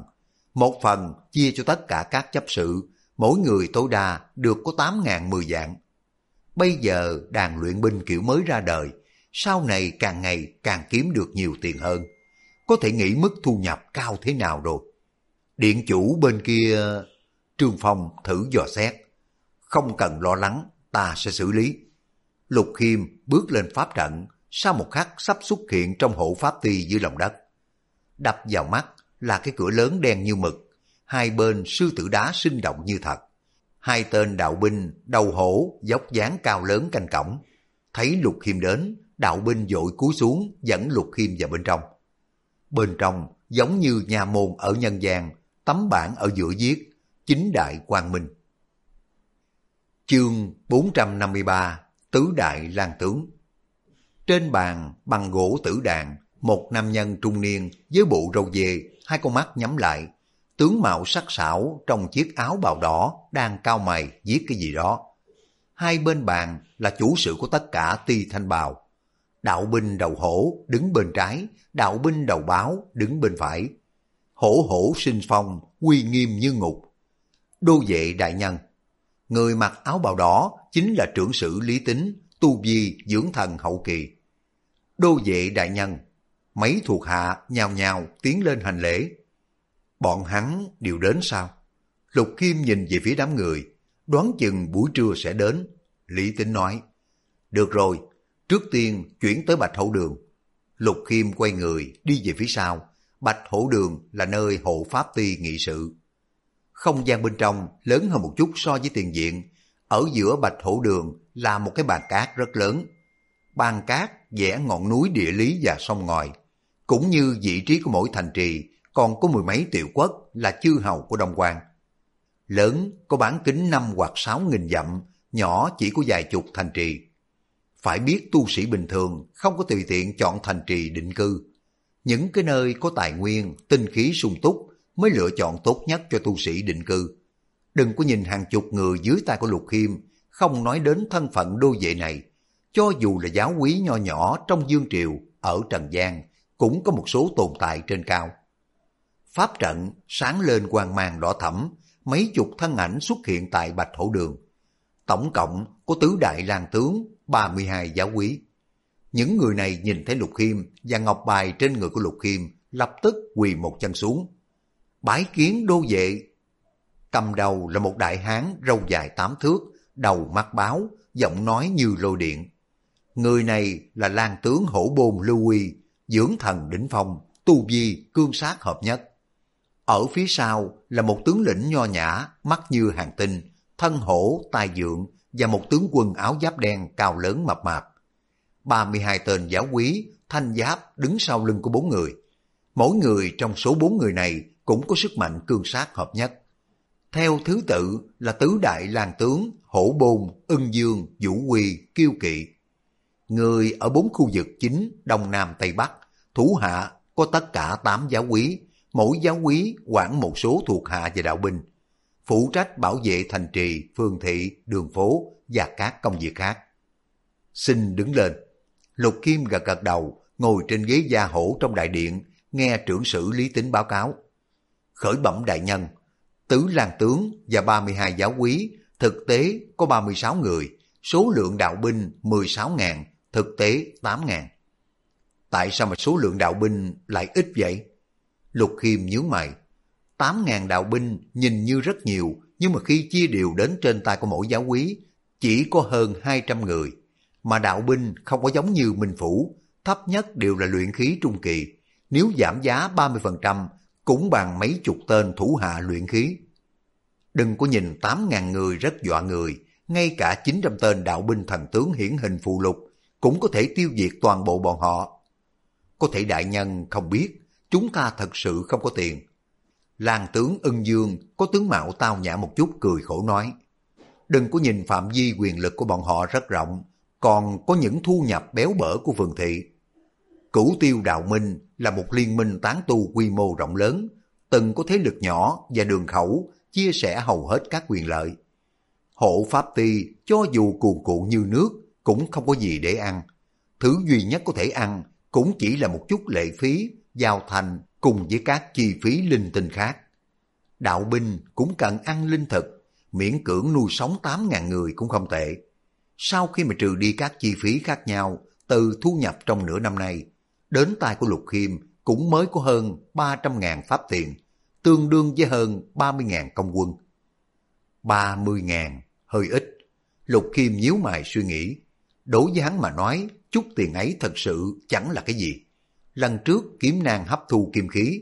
một phần chia cho tất cả các chấp sự, mỗi người tối đa được có 8.010 vạn. Bây giờ đàn luyện binh kiểu mới ra đời, sau này càng ngày càng kiếm được nhiều tiền hơn. Có thể nghĩ mức thu nhập cao thế nào rồi. Điện chủ bên kia... Trương Phong thử dò xét. Không cần lo lắng, ta sẽ xử lý. Lục Khiêm bước lên pháp trận, sau một khắc sắp xuất hiện trong hộ pháp ti dưới lòng đất. Đập vào mắt là cái cửa lớn đen như mực, hai bên sư tử đá sinh động như thật. Hai tên đạo binh đầu hổ dốc dáng cao lớn canh cổng. Thấy Lục Khiêm đến, đạo binh vội cúi xuống dẫn Lục Khiêm vào bên trong. Bên trong giống như nhà môn ở nhân gian, tấm bảng ở giữa viết Chính Đại Quang Minh. Chương 453 Tứ Đại Lang Tướng. Trên bàn bằng gỗ tử đàn, một nam nhân trung niên với bộ râu dê, hai con mắt nhắm lại, tướng mạo sắc sảo trong chiếc áo bào đỏ đang cau mày viết cái gì đó. Hai bên bàn là chủ sự của tất cả Ti Thanh Bào. Đạo binh đầu hổ đứng bên trái, đạo binh đầu báo đứng bên phải. Hổ hổ sinh phong, uy nghiêm như ngục. Đô vệ đại nhân. Người mặc áo bào đỏ chính là trưởng sử Lý Tính, tu vi dưỡng thần hậu kỳ. Đô vệ đại nhân. Mấy thuộc hạ nhào nhào tiến lên hành lễ. Bọn hắn đều đến sao? Lục Khiêm nhìn về phía đám người, đoán chừng buổi trưa sẽ đến. Lý Tính nói, được rồi, trước tiên chuyển tới Bạch Hổ Đường. Lục Khiêm quay người đi về phía sau. Bạch Hổ Đường là nơi hộ pháp ty nghị sự. Không gian bên trong lớn hơn một chút so với tiền viện. Ở giữa Bạch Hổ Đường là một cái bàn cát rất lớn. Bàn cát vẽ ngọn núi địa lý và sông ngòi. Cũng như vị trí của mỗi thành trì, còn có mười mấy tiểu quốc là chư hầu của Đông Quan. Lớn có bán kính 5 hoặc 6 nghìn dặm, nhỏ chỉ có vài chục thành trì. Phải biết tu sĩ bình thường không có tùy tiện chọn thành trì định cư. Những cái nơi có tài nguyên, tinh khí sung túc mới lựa chọn tốt nhất cho tu sĩ định cư. Đừng có nhìn hàng chục người dưới tay của Lục Khiêm, không nói đến thân phận đô vệ này. Cho dù là giáo úy nho nhỏ trong Dương Triều, ở Trần gian, cũng có một số tồn tại trên cao. Pháp trận sáng lên quang mang đỏ thẫm, mấy chục thân ảnh xuất hiện tại Bạch Hổ Đường. Tổng cộng có tứ đại lang tướng, 32 giáo úy. Những người này nhìn thấy Lục Khiêm và ngọc bài trên người của Lục Khiêm, lập tức quỳ một chân xuống. Bái kiến đô vệ. Cầm đầu là một đại hán râu dài 8 thước, đầu mắt báo, giọng nói như lôi điện. Người này là lang tướng Hổ Bôn Lưu Uy, dưỡng thần đỉnh phong, tu vi cương sát hợp nhất. Ở phía sau là một tướng lĩnh nho nhã, mắt như hàng tinh, thân hổ, tai dượng và một tướng quân áo giáp đen cao lớn mập mạp. 32 tên giáo úy, thanh giáp đứng sau lưng của 4 người. Mỗi người trong số 4 người này cũng có sức mạnh cương sát hợp nhất. Theo thứ tự là tứ đại lang tướng, Hổ Bôn, Ưng Dương, Vũ Huy, Kiêu Kỵ. Người ở 4 khu vực chính, Đông Nam Tây Bắc, thủ hạ có tất cả 8 giáo úy, mỗi giáo úy quản một số thuộc hạ và đạo binh, phụ trách bảo vệ thành trì, phường thị, đường phố và các công việc khác. Xin đứng lên. Lục Khiêm gật gật đầu, ngồi trên ghế gia hổ trong đại điện, nghe trưởng sử Lý Tính báo cáo. Khởi bẩm đại nhân, tứ lang tướng và 32 giáo úy, thực tế có 36 người, số lượng đạo binh 16.000, thực tế 8.000. Tại sao mà số lượng đạo binh lại ít vậy? Lục Khiêm nhướng mày. 8.000 đạo binh nhìn như rất nhiều, nhưng mà khi chia đều đến trên tay của mỗi giáo úy, chỉ có hơn 200 người. Mà đạo binh không có giống như Minh Phủ, thấp nhất đều là luyện khí trung kỳ. Nếu giảm giá 30%, cũng bằng mấy chục tên thủ hạ luyện khí. Đừng có nhìn 8.000 người rất dọa người, ngay cả 900 tên đạo binh thần tướng hiển hình phù lục cũng có thể tiêu diệt toàn bộ bọn họ. Có thể đại nhân không biết, chúng ta thật sự không có tiền. Lang tướng Ưng Dương có tướng mạo tao nhã một chút cười khổ nói. Đừng có nhìn phạm vi quyền lực của bọn họ rất rộng, còn có những thu nhập béo bở của phường thị. Cửu Tiêu Đạo Minh là một liên minh tán tu quy mô rộng lớn, từng có thế lực nhỏ và đường khẩu chia sẻ hầu hết các quyền lợi. Hộ pháp ty cho dù cuồn cuộn như nước cũng không có gì để ăn. Thứ duy nhất có thể ăn cũng chỉ là một chút lệ phí, giao thành cùng với các chi phí linh tinh khác. Đạo binh cũng cần ăn linh thực, miễn cưỡng nuôi sống 8.000 người cũng không tệ. Sau khi mà trừ đi các chi phí khác nhau từ thu nhập trong nửa năm nay, đến tay của Lục Khiêm cũng mới có hơn 300.000 pháp tiền, tương đương với hơn 30.000 công quân. 30.000 hơi ít. Lục Khiêm nhíu mày suy nghĩ. Đối với hắn mà nói, chút tiền ấy thật sự chẳng là cái gì. Lần trước kiếm nang hấp thu kim khí,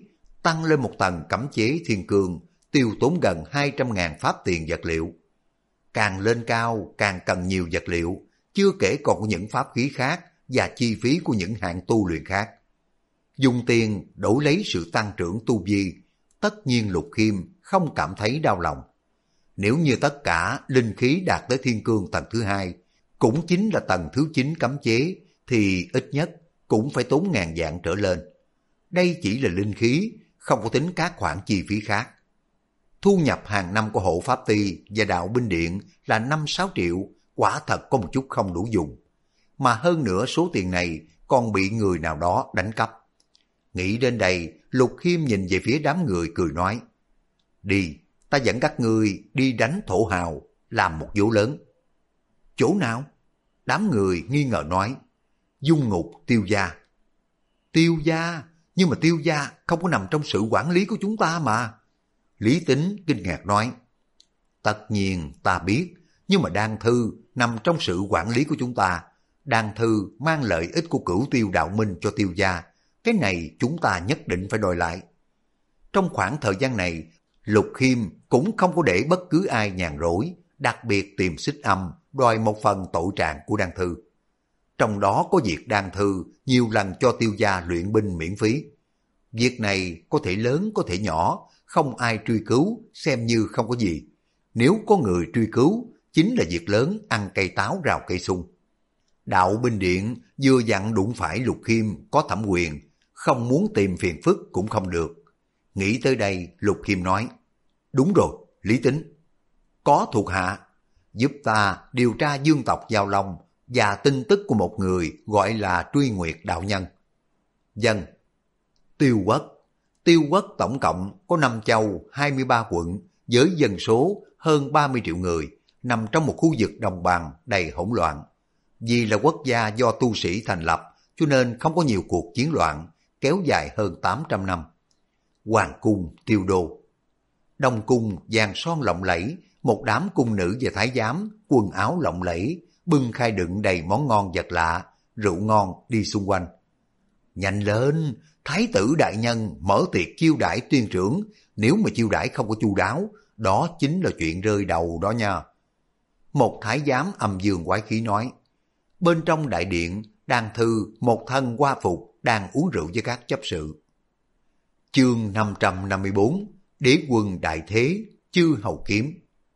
tăng lên một tầng cấm chế thiên cương, tiêu tốn gần 200.000 pháp tiền vật liệu. Càng lên cao càng cần nhiều vật liệu, chưa kể còn có những pháp khí khác và chi phí của những hạng tu luyện khác. Dùng tiền đổi lấy sự tăng trưởng tu vi, tất nhiên Lục Khiêm không cảm thấy đau lòng. Nếu như tất cả linh khí đạt tới thiên cương tầng thứ 2, cũng chính là tầng thứ 9 cấm chế, thì ít nhất cũng phải tốn ngàn vạn trở lên. Đây chỉ là linh khí, không có tính các khoản chi phí khác. Thu nhập hàng năm của hộ pháp ty và đạo binh điện là 5-6 triệu, quả thật có một chút không đủ dùng. Mà hơn nữa số tiền này còn bị người nào đó đánh cắp. Nghĩ đến đây, Lục Khiêm nhìn về phía đám người cười nói, đi, ta dẫn các ngươi đi đánh thổ hào, làm một vố lớn. Chỗ nào? Đám người nghi ngờ nói, Dung Ngục Tiêu Gia. Tiêu Gia? Nhưng mà Tiêu Gia không có nằm trong sự quản lý của chúng ta mà. Lý Tính kinh ngạc nói, tất nhiên ta biết, nhưng mà Đan Thư nằm trong sự quản lý của chúng ta. Đan Thư mang lợi ích của Cửu Tiêu Đạo Minh cho Tiêu Gia, cái này chúng ta nhất định phải đòi lại. Trong khoảng thời gian này, Lục Khiêm cũng không có để bất cứ ai nhàn rỗi, đặc biệt tìm Xích Âm đòi một phần tội trạng của Đan Thư. Trong đó có việc Đan Thư nhiều lần cho Tiêu Gia luyện binh miễn phí. Việc này có thể lớn có thể nhỏ, không ai truy cứu, xem như không có gì. Nếu có người truy cứu, chính là việc lớn ăn cây táo rào cây sung. Đạo binh điện vừa dặn đụng phải Lục Khiêm có thẩm quyền, không muốn tìm phiền phức cũng không được. Nghĩ tới đây, Lục Khiêm nói, đúng rồi, Lý Tính, có thuộc hạ, giúp ta điều tra dương tộc Giao Long và tin tức của một người gọi là Truy Nguyệt Đạo Nhân. Dân, Tiêu Quốc tổng cộng có 5 châu, 23 quận, với dân số hơn 30 triệu người, nằm trong một khu vực đồng bằng đầy hỗn loạn. Vì là quốc gia do tu sĩ thành lập, cho nên không có nhiều cuộc chiến loạn, kéo dài hơn 800 năm. Hoàng cung Tiêu Đô. Đông cung vàng son lộng lẫy, một đám cung nữ và thái giám, quần áo lộng lẫy, bưng khai đựng đầy món ngon vật lạ, rượu ngon đi xung quanh. Nhanh lên, thái tử đại nhân mở tiệc chiêu đãi tuyên trưởng, nếu mà chiêu đãi không có chu đáo, đó chính là chuyện rơi đầu đó nha. Một thái giám âm dương quái khí nói. Bên trong đại điện, Đan Thư một thân hoa phục đang uống rượu với các chấp sự. Chương 554, Đế quân đại thế, chư hầu kiếm.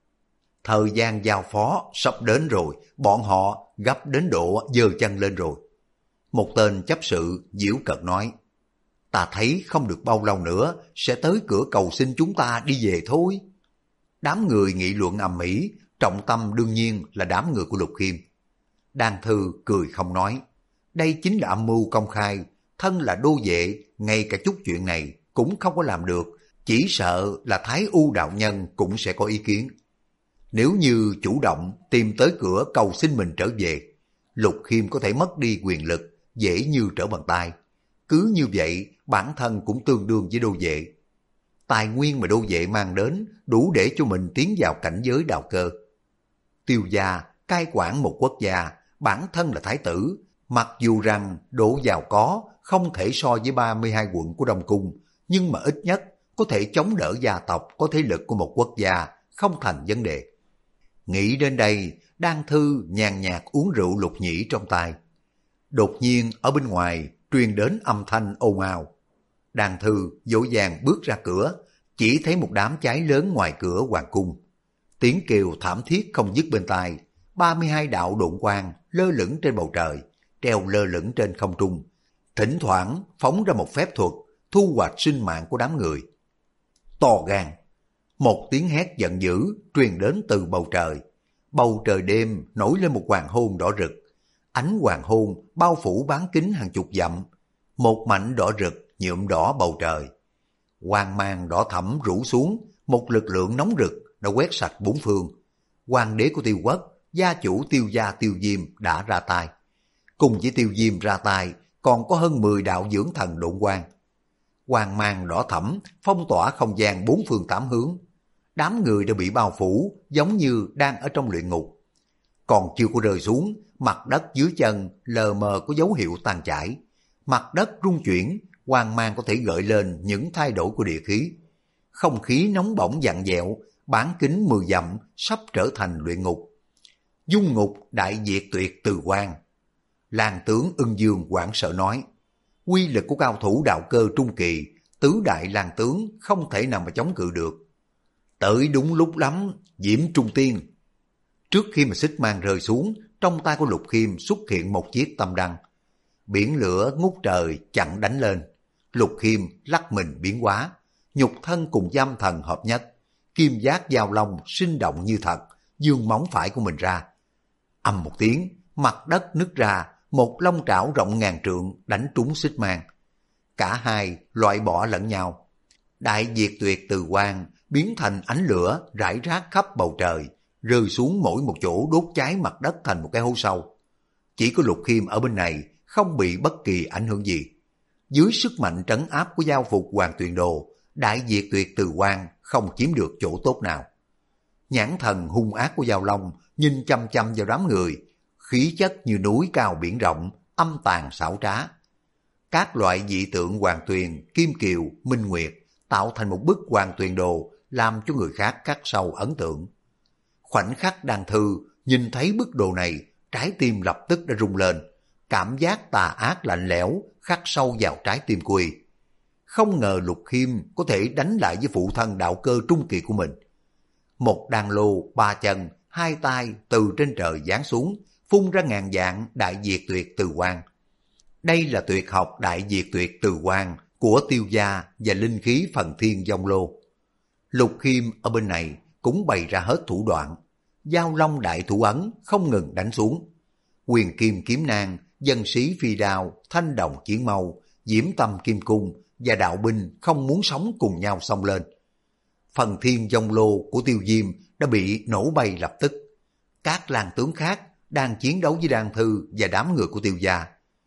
Thời gian giao phó sắp đến rồi, bọn họ gấp đến độ giơ chân lên rồi. Một tên chấp sự giễu cợt nói, ta thấy không được bao lâu nữa sẽ tới cửa cầu xin chúng ta đi về thôi. Đám người nghị luận ầm ĩ, trọng tâm đương nhiên là đám người của Lục Khiêm. Đan Thư cười không nói, đây chính là âm mưu công khai, thân là đô vệ, ngay cả chút chuyện này cũng không có làm được, chỉ sợ là Thái U đạo nhân cũng sẽ có ý kiến. Nếu như chủ động tìm tới cửa cầu xin mình trở về, Lục Khiêm có thể mất đi quyền lực, dễ như trở bàn tay. Cứ như vậy, bản thân cũng tương đương với đô vệ. Tài nguyên mà đô vệ mang đến đủ để cho mình tiến vào cảnh giới đạo cơ. Tiêu gia cai quản một quốc gia, bản thân là thái tử, mặc dù rằng độ giàu có không thể so với 32 quận của Đông Cung, nhưng mà ít nhất có thể chống đỡ gia tộc có thế lực của một quốc gia, không thành vấn đề. Nghĩ đến đây, Đan Thư nhàn nhạt uống rượu lục nhĩ trong tay. Đột nhiên ở bên ngoài truyền đến âm thanh ồn ào. Đan Thư vội vàng bước ra cửa, chỉ thấy một đám cháy lớn ngoài cửa hoàng cung. Tiếng kêu thảm thiết không dứt bên tai, 32 đạo độn quang lơ lửng trên bầu trời, treo lơ lửng trên không trung, thỉnh thoảng phóng ra một phép thuật thu hoạch sinh mạng của đám người. To gan! Một tiếng hét giận dữ truyền đến từ bầu trời. Bầu trời đêm nổi lên một hoàng hôn đỏ rực. Ánh hoàng hôn bao phủ bán kính hàng chục dặm. Một mảnh đỏ rực nhuộm đỏ bầu trời. Quang mang đỏ thẫm rủ xuống, một lực lượng nóng rực đã quét sạch bốn phương. Hoàng đế của Tiêu Quốc, gia chủ Tiêu gia Tiêu Diêm đã ra tay. Cùng với Tiêu Diêm ra tay, còn có hơn 10 đạo dưỡng thần độn quang. Quang mang đỏ thẫm phong tỏa không gian bốn phương tám hướng. Đám người đã bị bao phủ giống như đang ở trong luyện ngục. Còn chưa có rơi xuống, mặt đất dưới chân lờ mờ có dấu hiệu tan chảy. Mặt đất rung chuyển, quang mang có thể gợi lên những thay đổi của địa khí. Không khí nóng bỏng vặn vẹo, bán kính 10 dặm sắp trở thành luyện ngục. Dung ngục đại diệt tuyệt từ quang. Lang tướng Ưng Dương hoảng sợ nói, quy lực của cao thủ đạo cơ trung kỳ, tứ đại lang tướng không thể nào mà chống cự được. Tới đúng lúc lắm, Diễm Trung Tiên. Trước khi mà xích mang rơi xuống, trong tay của Lục Khiêm xuất hiện một chiếc tâm đăng. Biển lửa ngút trời chặn đánh lên. Lục Khiêm lắc mình biến hóa, nhục thân cùng giam thần hợp nhất. Kim giác giao long sinh động như thật, dương móng phải của mình ra. Ầm một tiếng, mặt đất nứt ra, một long trảo rộng ngàn trượng đánh trúng xích mang. Cả hai loại bỏ lẫn nhau. Đại diệt tuyệt từ quang biến thành ánh lửa rải rác khắp bầu trời, rơi xuống mỗi một chỗ đốt cháy mặt đất thành một cái hố sâu. Chỉ có Lục Khiêm ở bên này không bị bất kỳ ảnh hưởng gì. Dưới sức mạnh trấn áp của giao phục Hoàng Tuyền Đồ, đại diệt tuyệt từ quang không chiếm được chỗ tốt nào. Nhãn thần hung ác của Giao Long nhìn chăm chăm vào đám người, khí chất như núi cao biển rộng, âm tàn xảo trá. Các loại dị tượng Hoàng Tuyền, Kim Kiều, Minh Nguyệt tạo thành một bức Hoàng Tuyền Đồ làm cho người khác khắc sâu ấn tượng. Khoảnh khắc Đan Thư nhìn thấy bức đồ này, trái tim lập tức đã rung lên, cảm giác tà ác lạnh lẽo khắc sâu vào trái tim của y. Không ngờ Lục Khiêm có thể đánh lại với phụ thân đạo cơ trung kỳ của mình. Một đan lô, ba chân, hai tay từ trên trời giáng xuống, phun ra ngàn vạn đại diệt tuyệt từ quang. Đây là tuyệt học đại diệt tuyệt từ quang của Tiêu Gia và linh khí phần thiên vong lô. Lục Khiêm ở bên này cũng bày ra hết thủ đoạn. Giao long đại thủ ấn không ngừng đánh xuống. Quyền kim kiếm nang, dân sĩ phi đao, thanh đồng chiến mâu, diễm tâm kim cung và đạo binh không muốn sống cùng nhau xông lên. Phần thiên vong lô của Tiêu Diêm đã bị nổ bay lập tức. Các lang tướng khác đang chiến đấu với Đan Thư và đám người của Tiêu Gia.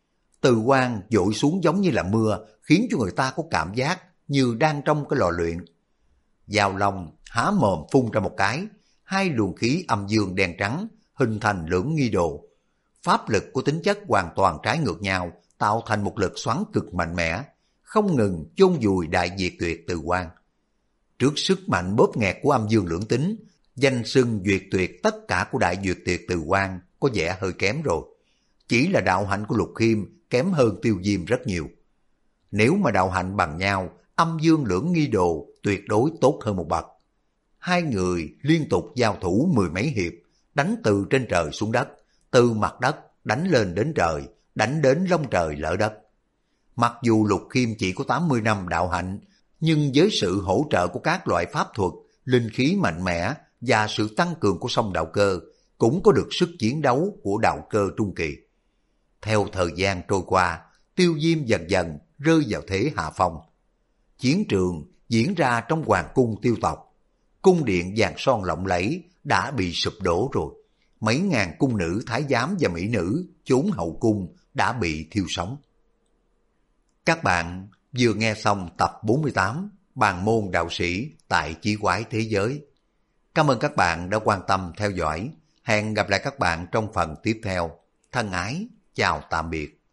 Từ quang dội xuống giống như là mưa, khiến cho người ta có cảm giác như đang trong cái lò luyện. Giao long há mồm phun ra một cái, hai luồng khí âm dương đen trắng hình thành lưỡng nghi đồ. Pháp lực của tính chất hoàn toàn trái ngược nhau, tạo thành một lực xoắn cực mạnh mẽ, không ngừng chôn vùi đại diệt tuyệt từ quang. Trước sức mạnh bóp nghẹt của âm dương lưỡng tính, danh xưng duyệt tuyệt tất cả của đại duyệt tuyệt từ quang có vẻ hơi kém rồi. Chỉ là đạo hạnh của Lục Khiêm kém hơn Tiêu Diêm rất nhiều. Nếu mà đạo hạnh bằng nhau, âm dương lưỡng nghi đồ tuyệt đối tốt hơn một bậc. Hai người liên tục giao thủ mười mấy hiệp, đánh từ trên trời xuống đất, từ mặt đất đánh lên đến trời, đánh đến lông trời lở đất. Mặc dù Lục Khiêm chỉ có 80 năm đạo hạnh, nhưng với sự hỗ trợ của các loại pháp thuật, linh khí mạnh mẽ và sự tăng cường của song đạo cơ, cũng có được sức chiến đấu của đạo cơ trung kỳ. Theo thời gian trôi qua, Tiêu Diêm dần dần rơi vào thế hạ phong. Chiến trường diễn ra trong hoàng cung Tiêu tộc. Cung điện vàng son lộng lẫy đã bị sụp đổ rồi. Mấy ngàn cung nữ thái giám và mỹ nữ chốn hậu cung đã bị thiêu sống. Các bạn vừa nghe xong tập 48 Bàn môn đạo sĩ tại Chí Quái Thế Giới. Cảm ơn các bạn đã quan tâm theo dõi. Hẹn gặp lại các bạn trong phần tiếp theo. Thân ái, chào tạm biệt.